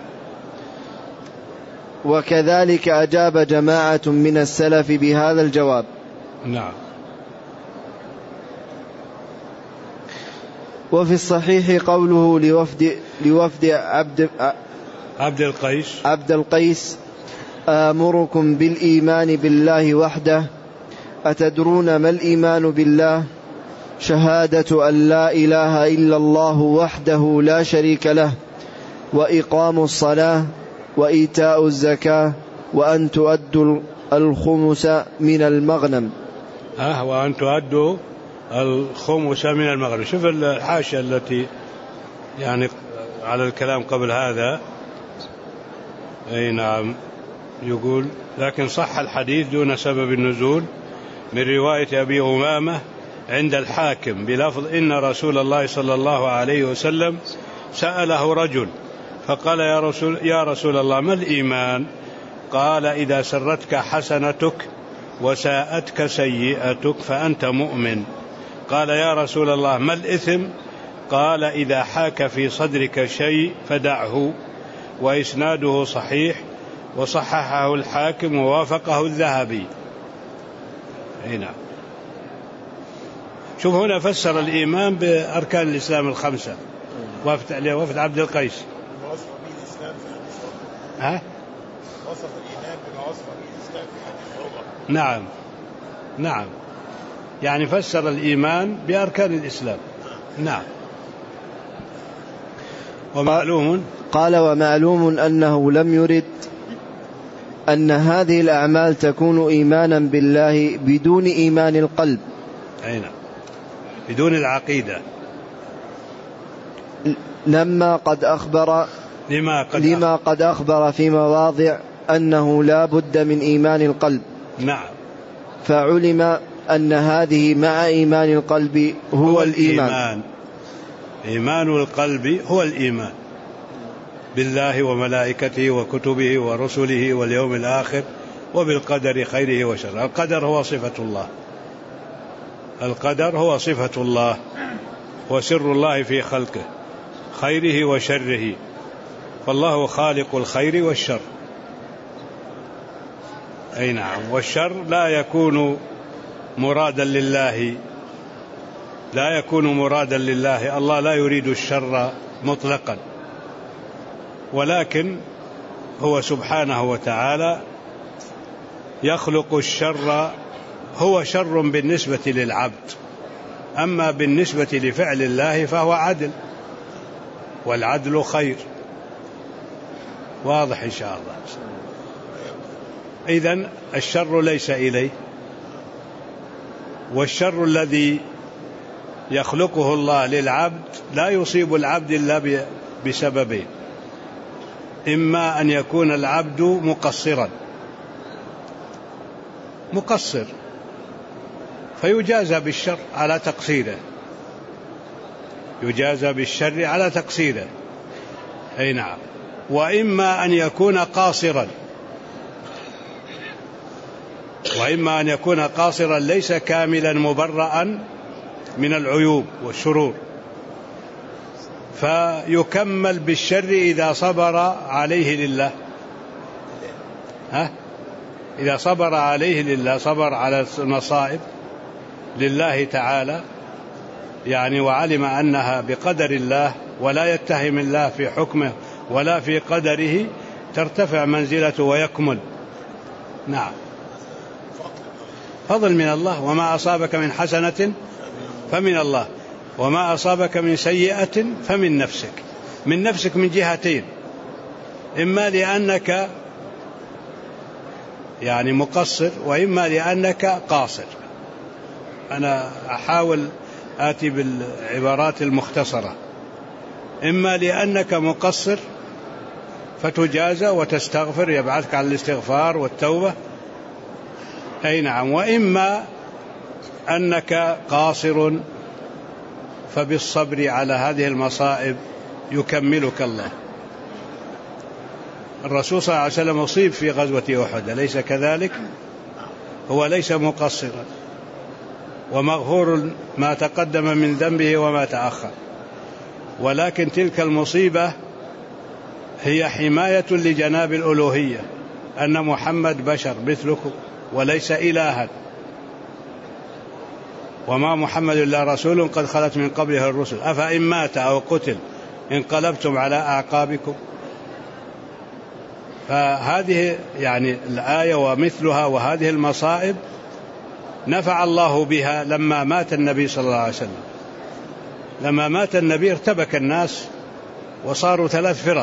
وكذلك أجاب جماعة من السلف بهذا الجواب. نعم. وفي الصحيح قوله لوفد لوفد عبد عبد القيس عبد القيس آمركم بالإيمان بالله وحده أتدرون ما الإيمان بالله شهادة أن لا إله إلا الله وحده لا شريك له وإقام الصلاة وإيتاء الزكاة وأن تؤدوا الخمس من المغنم. ها وأن تؤدوا الخمس من المغنم. شوف الحاشية التي يعني على الكلام قبل هذا. أي نعم. يقول لكن صح الحديث دون سبب النزول من رواية أبي أمامة عند الحاكم بلفظ إن رسول الله صلى الله عليه وسلم سأله رجل فقال يا رسول, يا رسول الله ما الإيمان؟ قال إذا سرتك حسنتك وساءتك سيئتك فأنت مؤمن. قال يا رسول الله ما الإثم؟ قال إذا حاك في صدرك شيء فدعه. وإسناده صحيح وصححه الحاكم ووافقه الذهبي. هنا شوف هنا فسر الإيمان بأركان الإسلام الخمسة وافد عليه وفد عبد القيس. ها؟ وصف الإيمان بما وصف الإسلام في حديث عمر. نعم نعم، يعني فسر الإيمان بأركان الإسلام. نعم. ومعلوم قال ومعلوم أنه لم يرد أن هذه الأعمال تكون إيمانا بالله بدون إيمان القلب. أين بدون العقيدة. لما قد أخبر لما قد, لما قد أخبر في مواضع أنه لا بد من إيمان القلب. نعم. فعلم أن هذه مع إيمان القلب هو, هو الإيمان. الإيمان إيمان القلب هو الإيمان بالله وملائكته وكتبه ورسله واليوم الآخر وبالقدر خيره وشره. القدر هو صفة الله، القدر هو صفة الله وسر الله في خلقه خيره وشره، فالله خالق الخير والشر. أي نعم. والشر لا يكون مرادا لله، لا يكون مرادا لله، الله لا يريد الشر مطلقا، ولكن هو سبحانه وتعالى يخلق الشر، هو شر بالنسبة للعبد، أما بالنسبة لفعل الله فهو عدل، والعدل خير. واضح إن شاء الله. إذن الشر ليس إليه، والشر الذي يخلقه الله للعبد لا يصيب العبد إلا بسببين: إما أن يكون العبد مقصرا مقصر فيجازى بالشر على تقصيره، يجازى بالشر على تقصيره. أي نعم. وإما أن يكون قاصرا، وإما أن يكون قاصرا ليس كاملا مبرأ من العيوب والشرور، فيكمل بالشر إذا صبر عليه لله. ها؟ إذا صبر عليه لله، صبر على المصائب لله تعالى يعني، وعلم أنها بقدر الله ولا يتهم الله في حكمه ولا في قدره، ترتفع منزلته ويكمل. نعم. فضل من الله. وما أصابك من حسنة فمن الله، وما أصابك من سيئة فمن نفسك. من نفسك من جهتين: إما لأنك يعني مقصر، وإما لأنك قاصر. أنا أحاول آتي بالعبارات المختصرة. إما لأنك مقصر فتجازى وتستغفر، يبعثك على الاستغفار والتوبة. أي نعم. وإما أنك قاصر فبالصبر على هذه المصائب يكملك الله. الرسول صلى الله عليه وسلم أصيب في غزوة أحد، أليس كذلك؟ هو ليس مقصرا، ومغفور ما تقدم من ذنبه وما تأخر، ولكن تلك المصيبة هي حماية لجناب الألوهية، أن محمد بشر مثلكم وليس إلها، وما محمد إلا رسول قد خلت من قبله الرسل أفإن مات أو قتل انقلبتم على أعقابكم. فهذه يعني الآية ومثلها، وهذه المصائب نفع الله بها لما مات النبي صلى الله عليه وسلم. لما مات النبي ارتبك الناس وصاروا ثلاث فرق: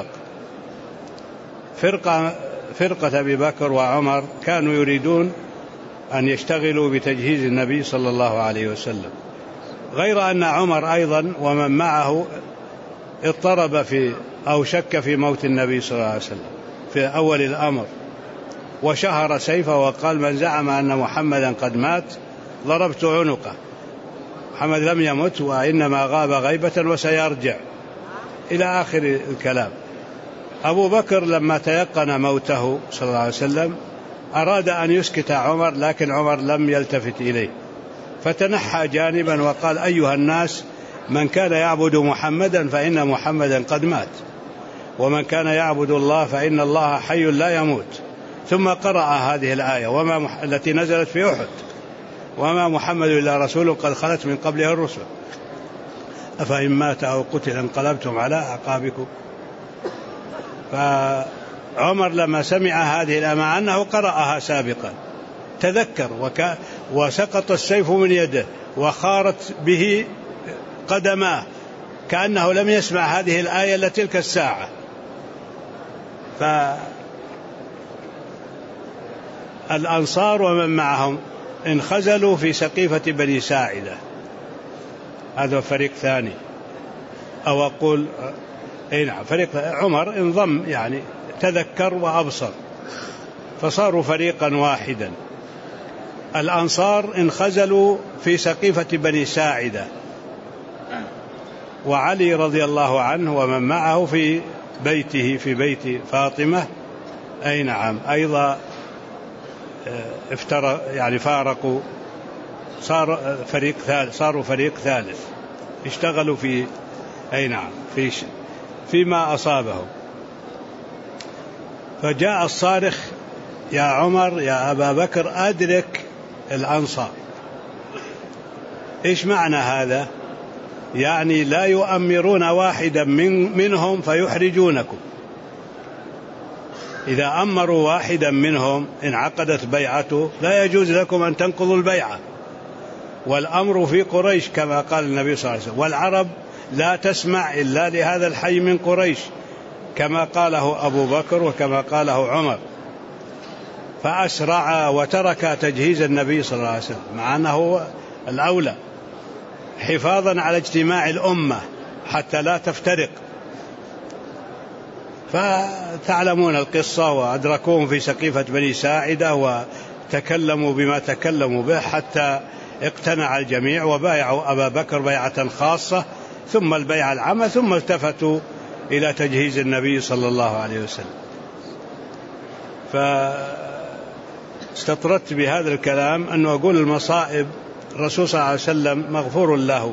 فرقة فرقة أبي بكر وعمر كانوا يريدون أن يشتغلوا بتجهيز النبي صلى الله عليه وسلم، غير أن عمر أيضا ومن معه اضطرب في أو شك في موت النبي صلى الله عليه وسلم في أول الأمر، وشهر سيفه وقال: من زعم أن محمدا قد مات ضربت عنقه. محمد لم يمت، وإنما غاب غيبة وسيرجع، إلى آخر الكلام. أبو بكر لما تيقن موته صلى الله عليه وسلم أراد أن يسكت عمر، لكن عمر لم يلتفت إليه، فتنحى جانبا وقال: أيها الناس، من كان يعبد محمدا فإن محمدا قد مات، ومن كان يعبد الله فإن الله حي لا يموت. ثم قرأ هذه الآية وما مح... التي نزلت في أحد: وما محمد إلا رسول قد خلت من قبله الرسل أفإن مات أو قتل انقلبتم على أعقابكم. فعمر لما سمع هذه الآية مع أنه قرأها سابقا تذكر وك... وسقط السيف من يده وخارت به قدماه كأنه لم يسمع هذه الآية إلا تلك الساعة. فالأنصار ومن معهم انخزلوا في سقيفة بني ساعدة، هذا فريق ثاني، أو أقول أي نعم فريق. عمر انضم يعني تذكر وأبصر، فصاروا فريقا واحدا. الأنصار انخزلوا في سقيفة بني ساعدة، وعلي رضي الله عنه ومن معه في بيته في بيت فاطمة أي نعم أيضا افترق يعني فارقوا، صار فريق ثالث صاروا فريق ثالث اشتغلوا في أي نعم في فيما أصابهم. فجاء الصارخ: يا عمر يا أبا بكر أدرك الأنصار. إيش معنى هذا؟ يعني لا يؤمرون واحدا من منهم فيحرجونكم. إذا أمروا واحدا منهم انعقدت بيعته لا يجوز لكم أن تنقضوا البيعة. والأمر في قريش كما قال النبي صلى الله عليه وسلم: والعرب لا تسمع إلا لهذا الحي من قريش، كما قاله أبو بكر وكما قاله عمر. فأسرع وترك تجهيز النبي صلى الله عليه وسلم مع أنه الأولى، حفاظا على اجتماع الأمة حتى لا تفترق. فتعلمون القصة، وأدركوهم في سقيفة بني ساعدة وتكلموا بما تكلموا به حتى اقتنع الجميع وبايعوا أبا بكر بيعة خاصة ثم البيعة العامة، ثم التفتوا إلى تجهيز النبي صلى الله عليه وسلم. فاستطردت بهذا الكلام أن أقول المصائب الرسول صلى الله عليه وسلم مغفور له،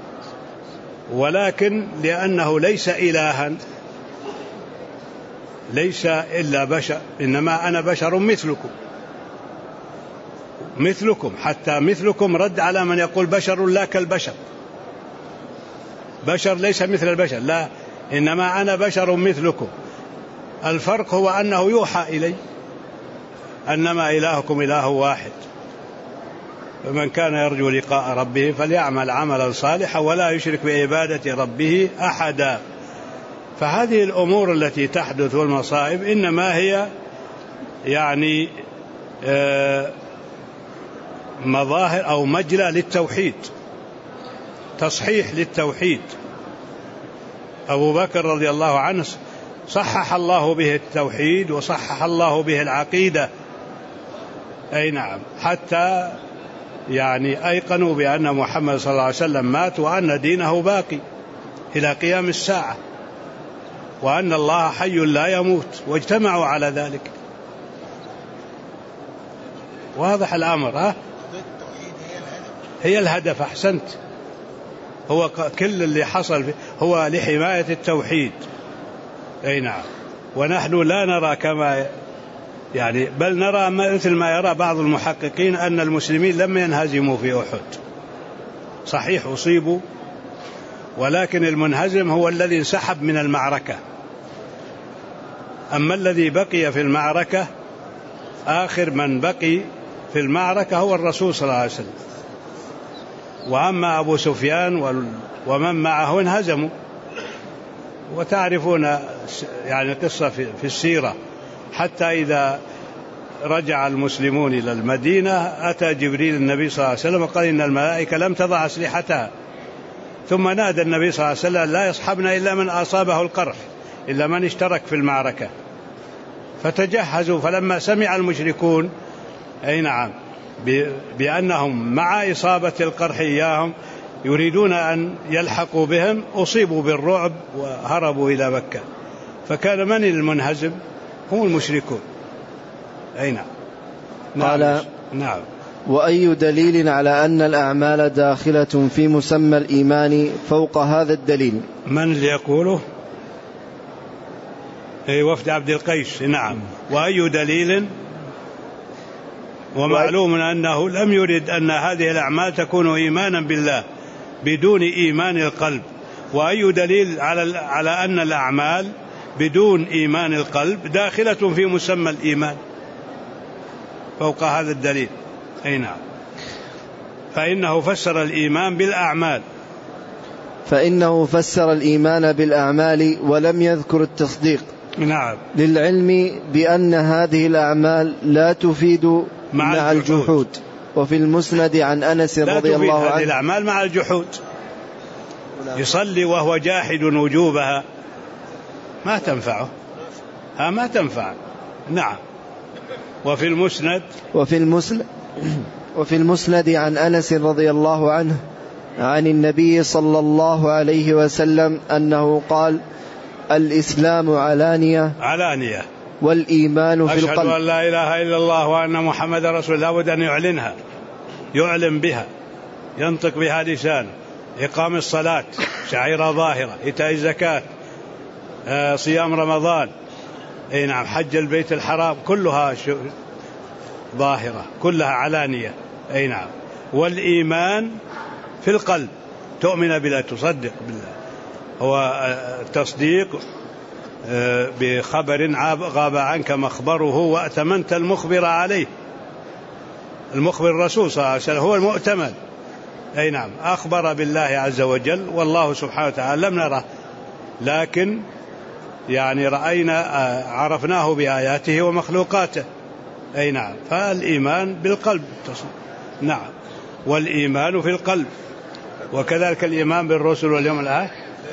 ولكن لأنه ليس إلها ليس إلا بشر، إنما أنا بشر مثلكم مثلكم حتى مثلكم رد على من يقول بشر لا كالبشر، بشر ليس مثل البشر، لا، إنما أنا بشر مثلكم. الفرق هو أنه يوحى إلي، أنما إلهكم إله واحد، فمن كان يرجو لقاء ربه فليعمل عملا صالحا ولا يشرك بعبادة ربه أحدا. فهذه الأمور التي تحدث والمصائب إنما هي يعني مظاهر أو مجلى للتوحيد، تصحيح للتوحيد. أبو بكر رضي الله عنه صحح الله به التوحيد وصحح الله به العقيدة، أي نعم، حتى يعني أيقنوا بأن محمد صلى الله عليه وسلم مات وأن دينه باقي إلى قيام الساعة، وأن الله حي لا يموت، واجتمعوا على ذلك. واضح الأمر؟ ها؟ هي الهدف. أحسنت. هو كل اللي حصل هو لحماية التوحيد، أي نعم. ونحن لا نرى كما يعني، بل نرى مثل ما يرى بعض المحققين أن المسلمين لم ينهزموا في أحد. صحيح أصيبوا، ولكن المنهزم هو الذي انسحب من المعركة، أما الذي بقي في المعركة آخر من بقي في المعركة هو الرسول صلى الله عليه وسلم. وأما أبو سفيان ومن معه انهزموا. وتعرفون يعني قصة في السيرة، حتى إذا رجع المسلمون إلى المدينة أتى جبريل النبي صلى الله عليه وسلم وقال إن الملائكة لم تضع أسلحتها، ثم نادى النبي صلى الله عليه وسلم لا يصحبنا إلا من أصابه القرح، إلا من اشترك في المعركة. فتجهزوا، فلما سمع المشركون أي نعم بأنهم مع إصابة القرح إياهم يريدون أن يلحقوا بهم، أصيبوا بالرعب وهربوا إلى مكة. فكان من المنهزم؟ هم المشركون. أي نعم. قال نعم. وأي دليل على أن الأعمال داخلة في مسمى الإيمان فوق هذا الدليل؟ من اللي يقوله؟ أي وفد عبد القيس. نعم. وأي دليل؟ ومعلوم أنه لم يرد أن هذه الأعمال تكون إيمانا بالله بدون إيمان القلب. وأي دليل على على أن الأعمال بدون إيمان القلب داخلة في مسمى الإيمان فوق هذا الدليل؟ أي نعم. فإنه فسر الإيمان بالأعمال فإنه فسر الإيمان بالأعمال ولم يذكر التصديق. نعم. للعلم بأن هذه الأعمال لا تفيد مع, مع الجحود. الجحود. وفي المسند عن أنس رضي الله عنه هذه الأعمال مع الجحود، يصلي وهو جاحد وجوبها ما تنفعه، ها ما تنفع. نعم. وفي المسند وفي المسند وفي المسند عن أنس رضي الله عنه عن النبي صلى الله عليه وسلم أنه قال: الإسلام علانية علانية والإيمان في القلب. أشهد أن لا إله إلا الله وأن محمد رسول الله، لابد أن يعلنها، يعلن بها، ينطق بها لسانه. إقام الصلاة شعيرة ظاهرة، إيتاء الزكاة، صيام رمضان، أي نعم، حج البيت الحرام، كلها ظاهرة، كلها علانية، أي نعم. والإيمان في القلب، تؤمن بالله، تصدق بالله، هو التصديق بخبر غاب عنك مخبره وأتمنت المخبر عليه. المخبر الرسول صلى الله عليه وسلم هو المؤتمن، أي نعم، أخبر بالله عز وجل، والله سبحانه وتعالى لم نره، لكن يعني رأينا عرفناه بآياته ومخلوقاته، أي نعم. فالإيمان بالقلب، نعم، والإيمان في القلب، وكذلك الإيمان بالرسل واليوم الآخر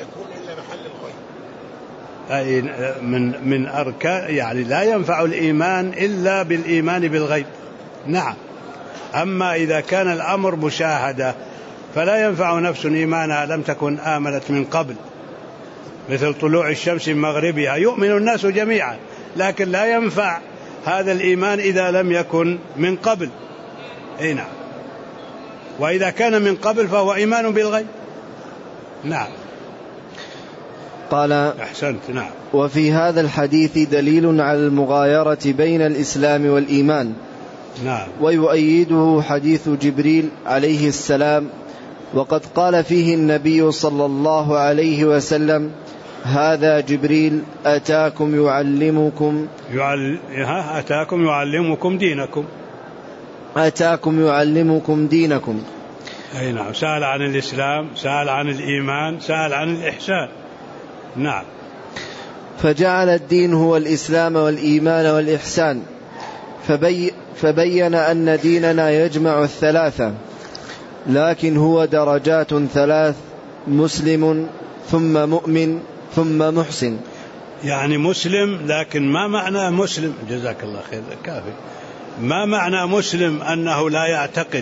من من أركان، يعني لا ينفع الإيمان إلا بالإيمان بالغيب، نعم. أما إذا كان الأمر مشاهدة فلا ينفع نفس إيمانها لم تكن آمنت من قبل، مثل طلوع الشمس من مغربها، يؤمن الناس جميعا، لكن لا ينفع هذا الإيمان إذا لم يكن من قبل، أي نعم. وإذا كان من قبل فهو إيمان بالغيب، نعم. قال: أحسنت، نعم. وفي هذا الحديث دليل على المغايرة بين الإسلام والإيمان، نعم. ويؤيده حديث جبريل عليه السلام، وقد قال فيه النبي صلى الله عليه وسلم: هذا جبريل أتاكم يعلمكم يعل... أتاكم يعلمكم دينكم أتاكم يعلمكم دينكم أي نعم. سأل عن الإسلام، سأل عن الإيمان، سأل عن الإحسان، نعم. فجعل الدين هو الإسلام والإيمان والإحسان، فبي فبين أن ديننا يجمع الثلاثة، لكن هو درجات ثلاث: مسلم ثم مؤمن ثم محسن. يعني مسلم، لكن ما معنى مسلم؟ جزاك الله خير، كافي. ما معنى مسلم؟ أنه لا يعتقد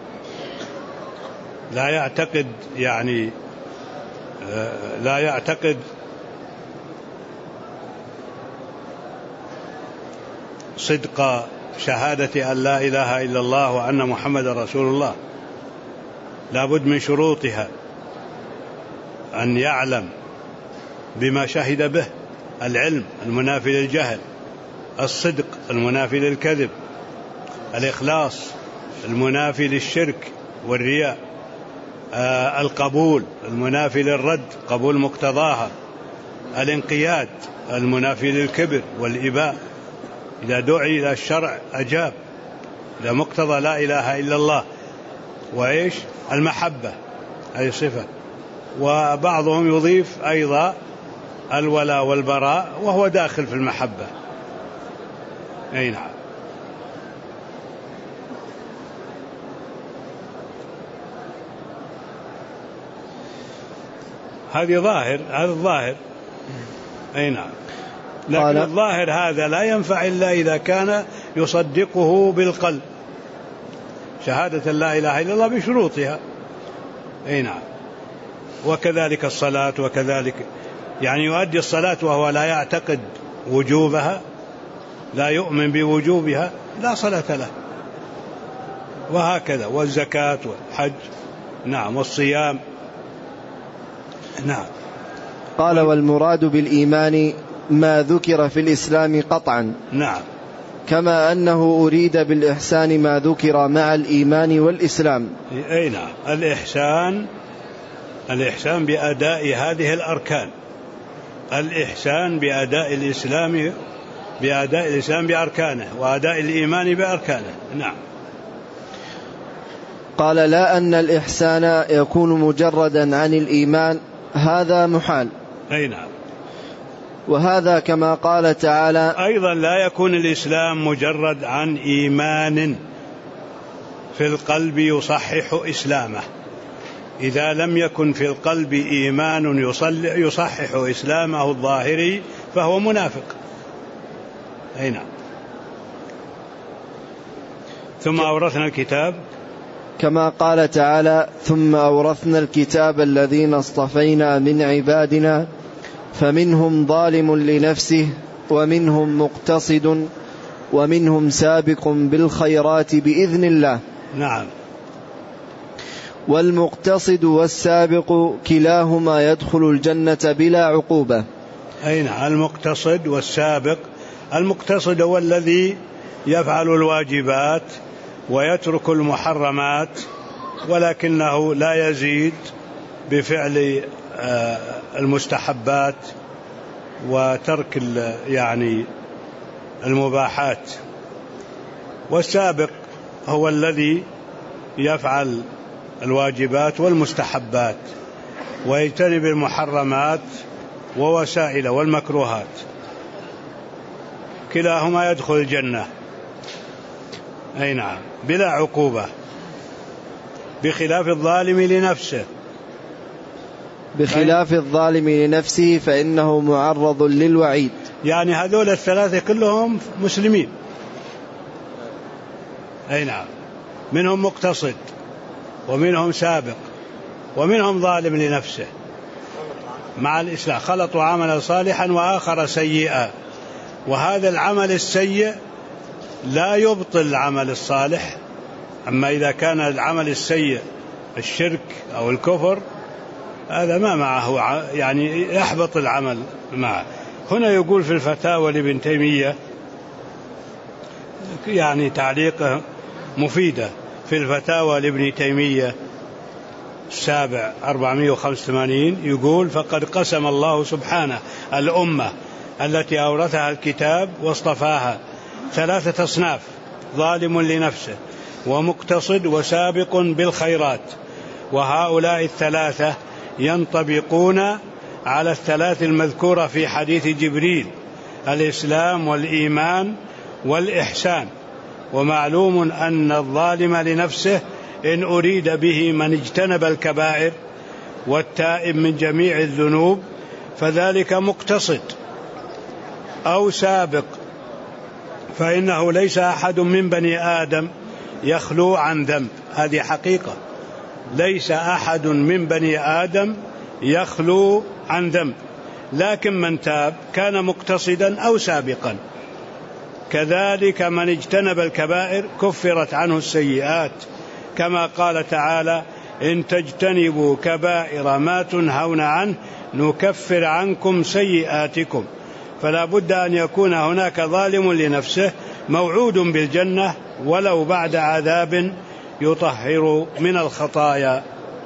لا يعتقد يعني لا يعتقد صدق شهادة أن لا إله إلا الله وأن محمد رسول الله، لابد من شروطها أن يعلم بما شهد به: العلم المنافي للجهل، الصدق المنافي للكذب، الإخلاص المنافي للشرك والرياء، آه القبول المنافي للرد، قبول مقتضاها، الانقياد المنافي للكبر والإباء، إذا دعي إلى الشرع أجاب، إذا مقتضى لا إله إلا الله، وإيش؟ المحبة، أي صفة. وبعضهم يضيف أيضا الولاء والبراء، وهو داخل في المحبة، أي نعم. هذه ظاهر، هذا الظاهر، أي نعم. لكن الظاهر هذا لا ينفع إلا إذا كان يصدقه بالقلب، شهادة لا إله إلا الله بشروطها، أي نعم. وكذلك الصلاة، وكذلك يعني يؤدي الصلاة وهو لا يعتقد وجوبها، لا يؤمن بوجوبها، لا صلاة له. وهكذا، والزكاة والحج، نعم، والصيام، نعم. قال: والمراد بالإيمان ما ذكر في الإسلام قطعا، نعم، كما أنه أريد بالإحسان ما ذكر مع الإيمان والإسلام، أي نعم. الإحسان الإحسان بأداء هذه الأركان، الإحسان بأداء الإسلام بأداء الإسلام بأركانه، وأداء الإيمان بأركانه، نعم. قال: لا أن الإحسان يكون مجردا عن الإيمان، هذا محال، أي نعم. وهذا كما قال تعالى: أيضا لا يكون الإسلام مجرد عن إيمان في القلب يصحح إسلامه. إذا لم يكن في القلب إيمان يصحح إسلامه الظاهري فهو منافق، أي نعم. ثم أورثنا الكتاب كما قال تعالى ثم أورثنا الكتاب الذين اصطفينا من عبادنا فمنهم ظالم لنفسه ومنهم مقتصد ومنهم سابق بالخيرات بإذن الله. نعم. والمقتصد والسابق كلاهما يدخل الجنة بلا عقوبة. أي نعم. المقتصد والسابق، المقتصد هو الذي يفعل الواجبات ويترك المحرمات ولكنه لا يزيد بفعل المستحبات وترك يعني المباحات. والسابق هو الذي يفعل الواجبات والمستحبات ويجتنب المحرمات ووسائل والمكروهات، كلاهما يدخل الجنة. أي نعم بلا عقوبة، بخلاف الظالم لنفسه. بخلاف الظالم لنفسه فإنه معرض للوعيد. يعني هذول الثلاثة كلهم مسلمين. أي نعم. منهم مقتصد ومنهم سابق ومنهم ظالم لنفسه مع الإسلام، خلطوا عملا صالحا وآخر سيئا. وهذا العمل السيء لا يبطل العمل الصالح. أما إذا كان العمل السيء الشرك أو الكفر هذا ما معه يعني يحبط العمل معه. هنا يقول في الفتاوى لابن تيمية يعني تعليقه مفيدة في الفتاوى لابن تيمية السابع أربعمائة وخمسة وثمانين، يقول فقد قسم الله سبحانه الأمة التي أورثها الكتاب واصطفاها ثلاثة أصناف: ظالم لنفسه ومقتصد وسابق بالخيرات. وهؤلاء الثلاثة ينطبقون على الثلاث المذكورة في حديث جبريل: الإسلام والإيمان والإحسان. ومعلوم أن الظالم لنفسه إن أريد به من اجتنب الكبائر والتائب من جميع الذنوب فذلك مقتصد أو سابق، فإنه ليس أحد من بني آدم يخلو عن ذنب. هذه حقيقة، ليس أحد من بني آدم يخلو عن ذنب، لكن من تاب كان مقتصدا أو سابقا. كذلك من اجتنب الكبائر كفرت عنه السيئات، كما قال تعالى: إن تجتنبوا كبائر ما تنهون عنه نكفر عنكم سيئاتكم. فلا بد أن يكون هناك ظالم لنفسه موعود بالجنة ولو بعد عذاب يطهر من الخطايا.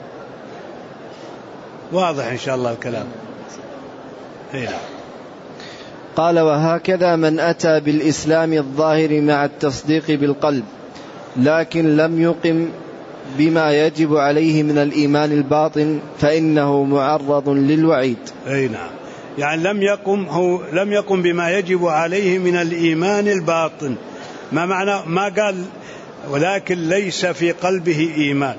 واضح إن شاء الله الكلام. هنا. قال: وهكذا من أتى بالإسلام الظاهر مع التصديق بالقلب لكن لم يقم بما يجب عليه من الإيمان الباطن فإنه معرض للوعيد. أي نعم. يعني لم يقم هو لم يقم بما يجب عليه من الإيمان الباطن. ما معنى ما قال ولكن ليس في قلبه إيمان،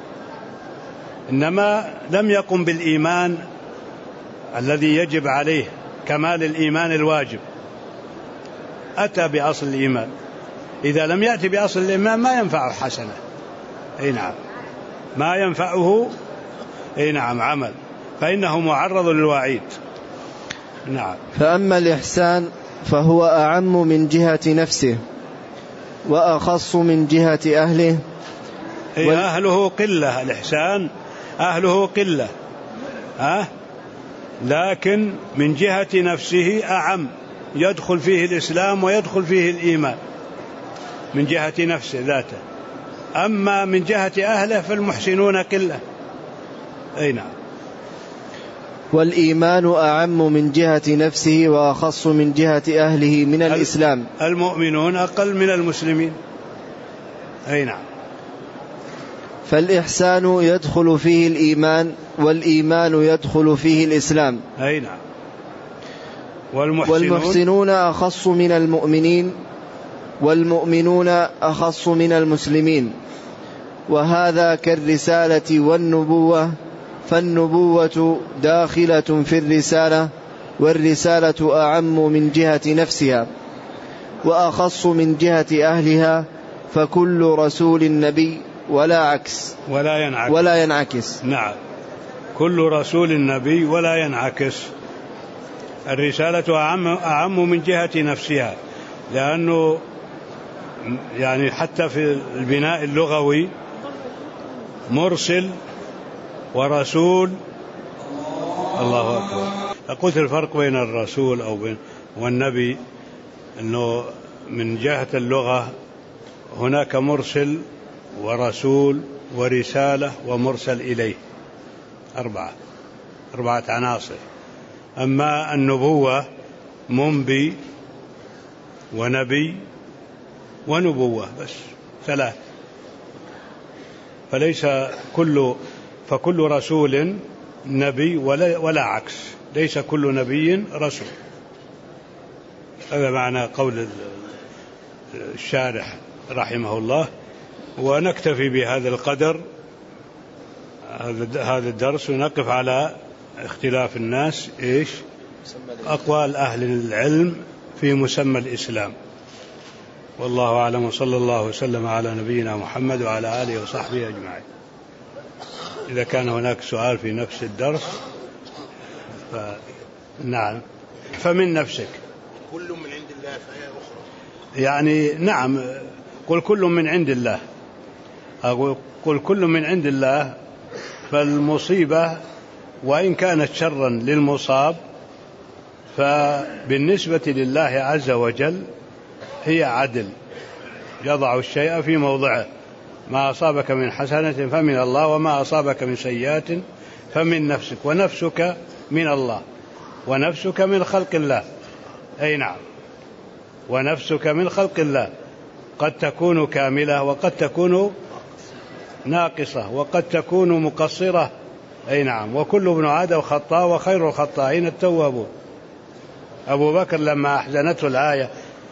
إنما لم يقم بالإيمان الذي يجب عليه كمال الإيمان الواجب. أتى بأصل الإيمان، إذا لم يأتي بأصل الإيمان ما ينفعه حسنة. أي نعم ما ينفعه أي نعم عمل، فإنه معرض للوعيد. نعم. فأما الإحسان فهو أعم من جهة نفسه وأخص من جهة أهله. وال... أهله قلة، الإحسان أهله قلة أه؟ لكن من جهة نفسه أعم، يدخل فيه الإسلام ويدخل فيه الإيمان من جهة نفسه ذاته. أما من جهة أهله فالمحسنون قلة. أي نعم. والإيمان أعم من جهة نفسه وأخص من جهة أهله من الإسلام. المؤمنون أقل من المسلمين. أي نعم. فالإحسان يدخل فيه الإيمان والإيمان يدخل فيه الإسلام. أي نعم. والمحسنون, والمحسنون أخص من المؤمنين والمؤمنون أخص من المسلمين. وهذا كالرسالة والنبوة، فالنبوة داخلة في الرسالة والرسالة أعم من جهة نفسها وأخص من جهة أهلها، فكل رسول نبي ولا عكس ولا ينعكس, ولا ينعكس. نعم، كل رسول نبي ولا ينعكس. الرسالة أعم, أعم من جهة نفسها، لأنه يعني حتى في البناء اللغوي مرسل ورسول. الله أكبر. قلت الفرق بين الرسول أو بين والنبي أنه من جهة اللغة هناك مرسل ورسول ورسالة ومرسل إليه، أربعة أربعة عناصر. أما النبوة منبي ونبي ونبوة، بس ثلاث. فليس كل فكل رسول نبي ولا, ولا عكس، ليس كل نبي رسول. هذا معنى قول الشارح رحمه الله. ونكتفي بهذا القدر هذا الدرس، ونقف على اختلاف الناس إيش أقوال أهل العلم في مسمى الإسلام. والله أعلم، وصلى الله وسلم على نبينا محمد وعلى آله وصحبه أجمعين. إذا كان هناك سؤال في نفس الدرس فنعم. فمن نفسك كل من عند الله فآية أخرى، يعني نعم، قل كل من عند الله. أقول قل كل من عند الله، فالمصيبة وإن كانت شرا للمصاب فبالنسبة لله عز وجل هي عدل، يضع الشيء في موضعه. ما أصابك من حسنة فمن الله، وما أصابك من سيئات فمن نفسك، ونفسك من الله، ونفسك من خلق الله. أي نعم، ونفسك من خلق الله قد تكون كاملة وقد تكون ناقصة وقد تكون مقصرة. أي نعم، وكل ابن آدم خطاء وخير الخطائين التوابون. أبو بكر لما أحزنته الآية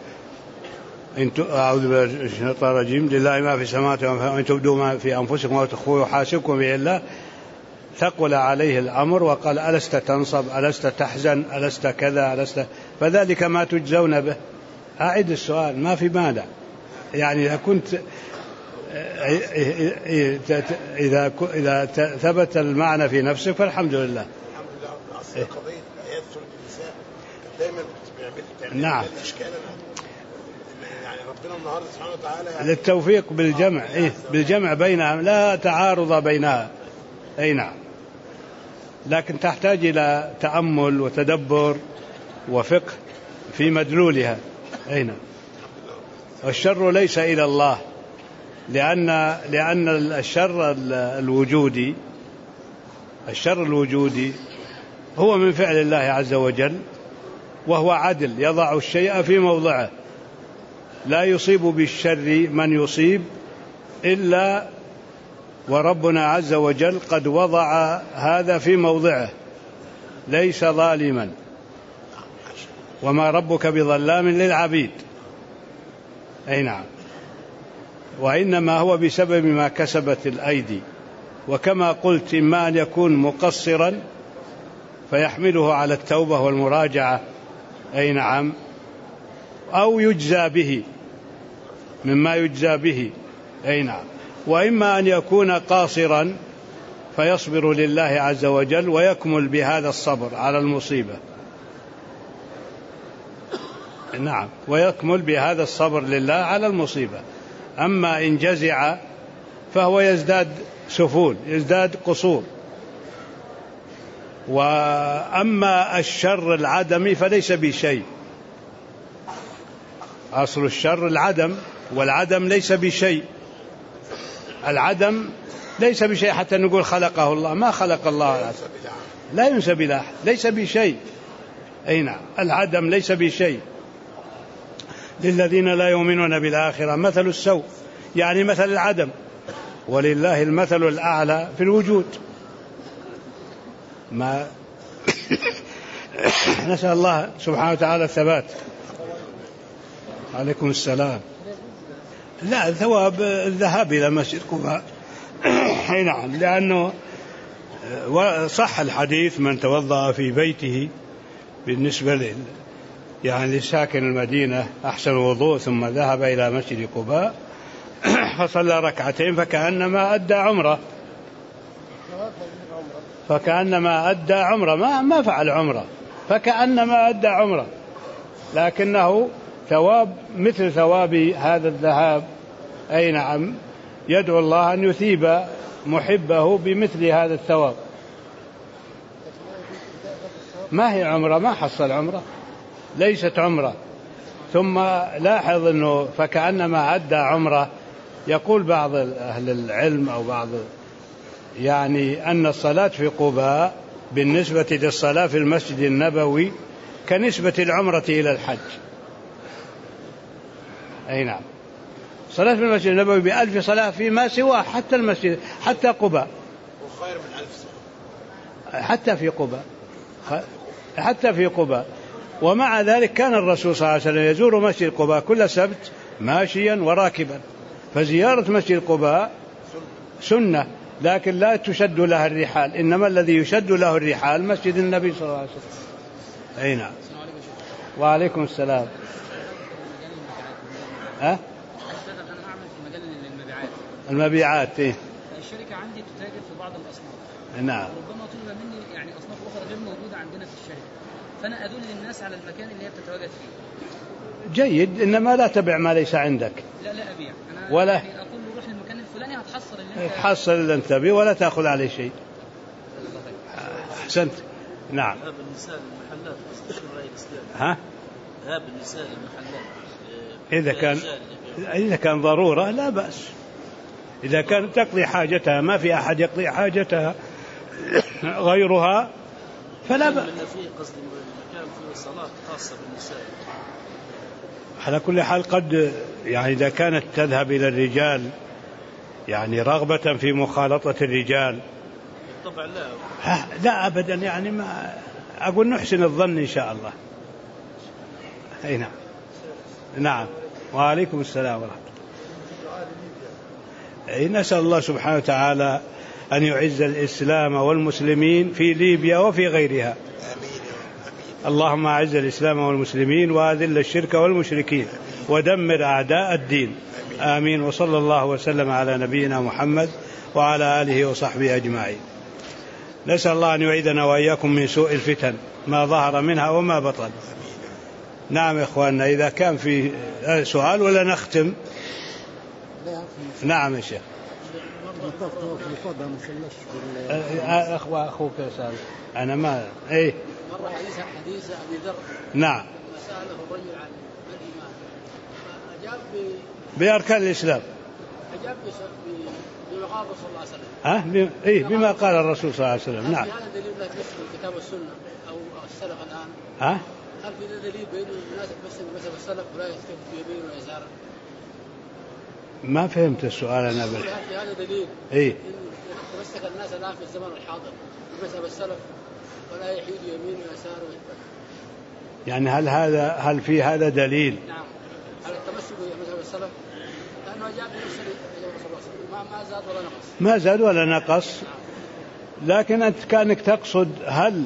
أعوذ بالله من الشيطان الرجيم لله ما في السماوات وإن تبدوا ما في أنفسكم أو تخفوه يحاسبكم به الله، ثقل عليه الأمر وقال ألست تنصب، ألست تحزن، ألست كذا، ألست، فذلك ما تجزون به. أعيد السؤال، ما في مانع. يعني إذا كنت إذا إذا ثبت المعنى في نفسك فالحمد لله. الحمد لله. أصل قضية آيات سورة النساء دائما بتعمل نعم الإشكال، يعني ربنا النهارده سبحانه وتعالى يعني للتوفيق بالجمع، إيه بالجمع بينها، لا تعارض بينها. أي نعم، لكن تحتاج إلى تأمل وتدبر وفقه في مدلولها. أي نعم. والشر ليس إلى الله، لأن لأن الشر الوجودي الشر الوجودي هو من فعل الله عز وجل، وهو عدل، يضع الشيء في موضعه. لا يصيب بالشر من يصيب إلا وربنا عز وجل قد وضع هذا في موضعه، ليس ظالما، وما ربك بظلام للعبيد. أي نعم. وإنما هو بسبب ما كسبت الأيدي. وكما قلت، إما أن يكون مقصرا فيحمله على التوبة والمراجعة، أي نعم، أو يجزى به مما يجزى به، أي نعم. وإما أن يكون قاصرا فيصبر لله عز وجل ويكمل بهذا الصبر على المصيبة. نعم، ويكمل بهذا الصبر لله على المصيبة. أما إن جزع فهو يزداد سفول، يزداد قصور. وأما الشر العدمي فليس بشيء. أصل الشر العدم، والعدم ليس بشيء. العدم ليس بشيء حتى نقول خلقه الله، ما خلق الله العدم، لا ينسب إلى أحد، ليس بشيء. أي نعم، العدم ليس بشيء. للذين لا يؤمنون بالآخرة مثل السوء، يعني مثل العدم، ولله المثل الأعلى في الوجود. ما نسأل الله سبحانه وتعالى الثبات. عليكم السلام. لا، ثواب الذهاب إلى مسجد قباء. نعم، لأنه صح الحديث من توضأ في بيته، بالنسبة له يعني لساكن المدينة أحسن وضوء ثم ذهب إلى مسجد قباء فصلى ركعتين فكأنما أدى عمره فكأنما أدى عمره ما ما فعل عمره فكأنما أدى عمره، لكنه ثواب مثل ثواب هذا الذهاب. أي نعم، يدعو الله أن يثيب محبه بمثل هذا الثواب. ما هي عمره، ما حصل عمره، ليست عمره. ثم لاحظ أنه فكأنما أدى عمره. يقول بعض أهل العلم أو بعض يعني أن الصلاة في قباء بالنسبة للصلاة في المسجد النبوي كنسبة العمرة إلى الحج. أي نعم، صلاة في المسجد النبوي بألف صلاة فيما سواه، حتى المسجد حتى قباء وخير من ألف صلاة حتى في قباء حتى في قباء. ومع ذلك كان الرسول صلى الله عليه وسلم يزور مسجد قباء كل سبت ماشيا وراكبا، فزيارة مسجد قباء سنة، لكن لا تشد لها الرحال، إنما الذي يشد له الرحال مسجد النبي صلى الله عليه وسلم. أي نعم. وعليكم السلام. ها؟ أنا أعمل في مجال المبيعات. المبيعات إيه؟ الشركة عندي تتاجر في بعض الأصناف. نعم. وربما طلب مني يعني أصناف أخرى غير موجودة عندنا في الشركة، فأنا أدل الناس على المكان اللي هي بتتواجد فيه. جيد، إنما لا تبيع ما ليس عندك. لا لا أبيع. أنا ولا يعني أقول له روح للمكان الفلاني هتحصل اللي أنت تحصل اللي أنت تبيه ولا تأخذ عليه شيء. أحسنت. نعم. ذهاب النساء للمحلات ها؟ ذهاب النساء للمحلات إذا كان إذا كان ضرورة لا بأس، إذا كان تقضي حاجتها ما في أحد يقضي حاجتها غيرها فلا بأس. في قصد مكان فيه صلاة خاصة بالنساء. على كل حال قد يعني إذا كانت تذهب إلى الرجال يعني رغبة في مخالطة الرجال طبعا لا لا أبدا، يعني ما أقول نحسن الظن إن شاء الله. أي نعم. نعم. وعليكم السلام ورحمة الله. أي نسأل الله سبحانه وتعالى أن يعز الإسلام والمسلمين في ليبيا وفي غيرها. اللهم أعز الإسلام والمسلمين وأذل الشرك والمشركين ودمر أعداء الدين. آمين. وصلى الله وسلم على نبينا محمد وعلى آله وصحبه أجمعين. نسأل الله أن يعيذنا وإياكم من سوء الفتن ما ظهر منها وما بطن. نعم يا إخواننا، إذا كان في سؤال ولا نختم. نعم يا شيخ. أخوة أخوك سأل أنا ما إيه مرة حديث حديث أبي ذر. نعم. سأله الرجل عن الإيمان فأجاب بأركان الإسلام. أجاب بما قال الرسول صلى الله عليه وسلم. ها إيه بما قال الرسول صلى الله عليه وسلم. نعم. هل دليل لا تمسك الكتاب والسنة أو السلف الآن؟ ها؟ هل في دليل بين الناس تمسك بمذهب السلف ولا يستفيد بيمين ولا يسار؟ ما فهمت السؤال أنا بل. في هذا دليل. إيه. إن تمسك الناس الآن في الزمن الحاضر بمذهب السلف ولا يحيد يمين ويسار. يعني هل هذا هل في هذا دليل؟ نعم. هل التمسك بمذهب السلف؟ لأنه جاء بنفس ما ما زاد ولا نقص. ما زاد ولا نقص. لكن أنت كانك تقصد هل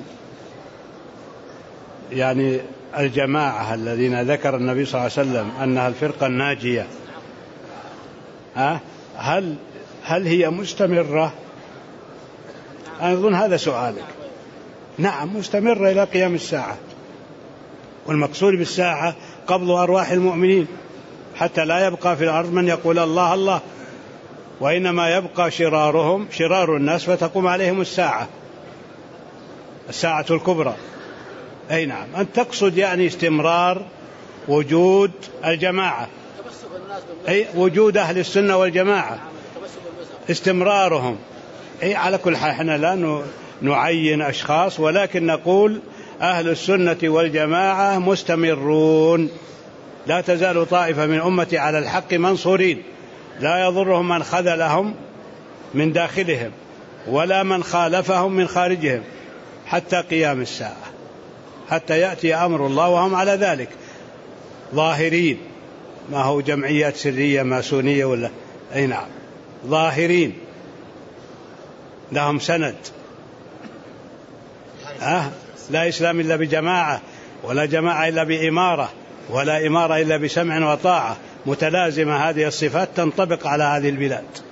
يعني الجماعة الذين ذكر النبي صلى الله عليه وسلم أنها الفرقة الناجية، ها هل هل هي مستمرة؟ أنا أظن هذا سؤالك. نعم مستمرة إلى قيام الساعة، والمقصود بالساعة قبض أرواح المؤمنين حتى لا يبقى في الأرض من يقول الله الله، وإنما يبقى شرارهم شرار الناس فتقوم عليهم الساعة الساعة الكبرى. أي نعم. أنت تقصد يعني استمرار وجود الجماعة، أي وجود أهل السنة والجماعة استمرارهم. أي على كل حال احنا لا نعين أشخاص، ولكن نقول أهل السنة والجماعة مستمرون، لا تزال طائفة من أمتي على الحق منصورين، لا يضرهم من خذلهم من داخلهم ولا من خالفهم من خارجهم حتى قيام الساعة، حتى يأتي أمر الله وهم على ذلك ظاهرين. ما هو جمعيات سرية ماسونية ولا أي نعم، ظاهرين لهم سند. أه؟ لا إسلام إلا بجماعة، ولا جماعة إلا بإمارة، ولا إمارة إلا بسمع وطاعة، متلازمة هذه الصفات تنطبق على هذه البلاد.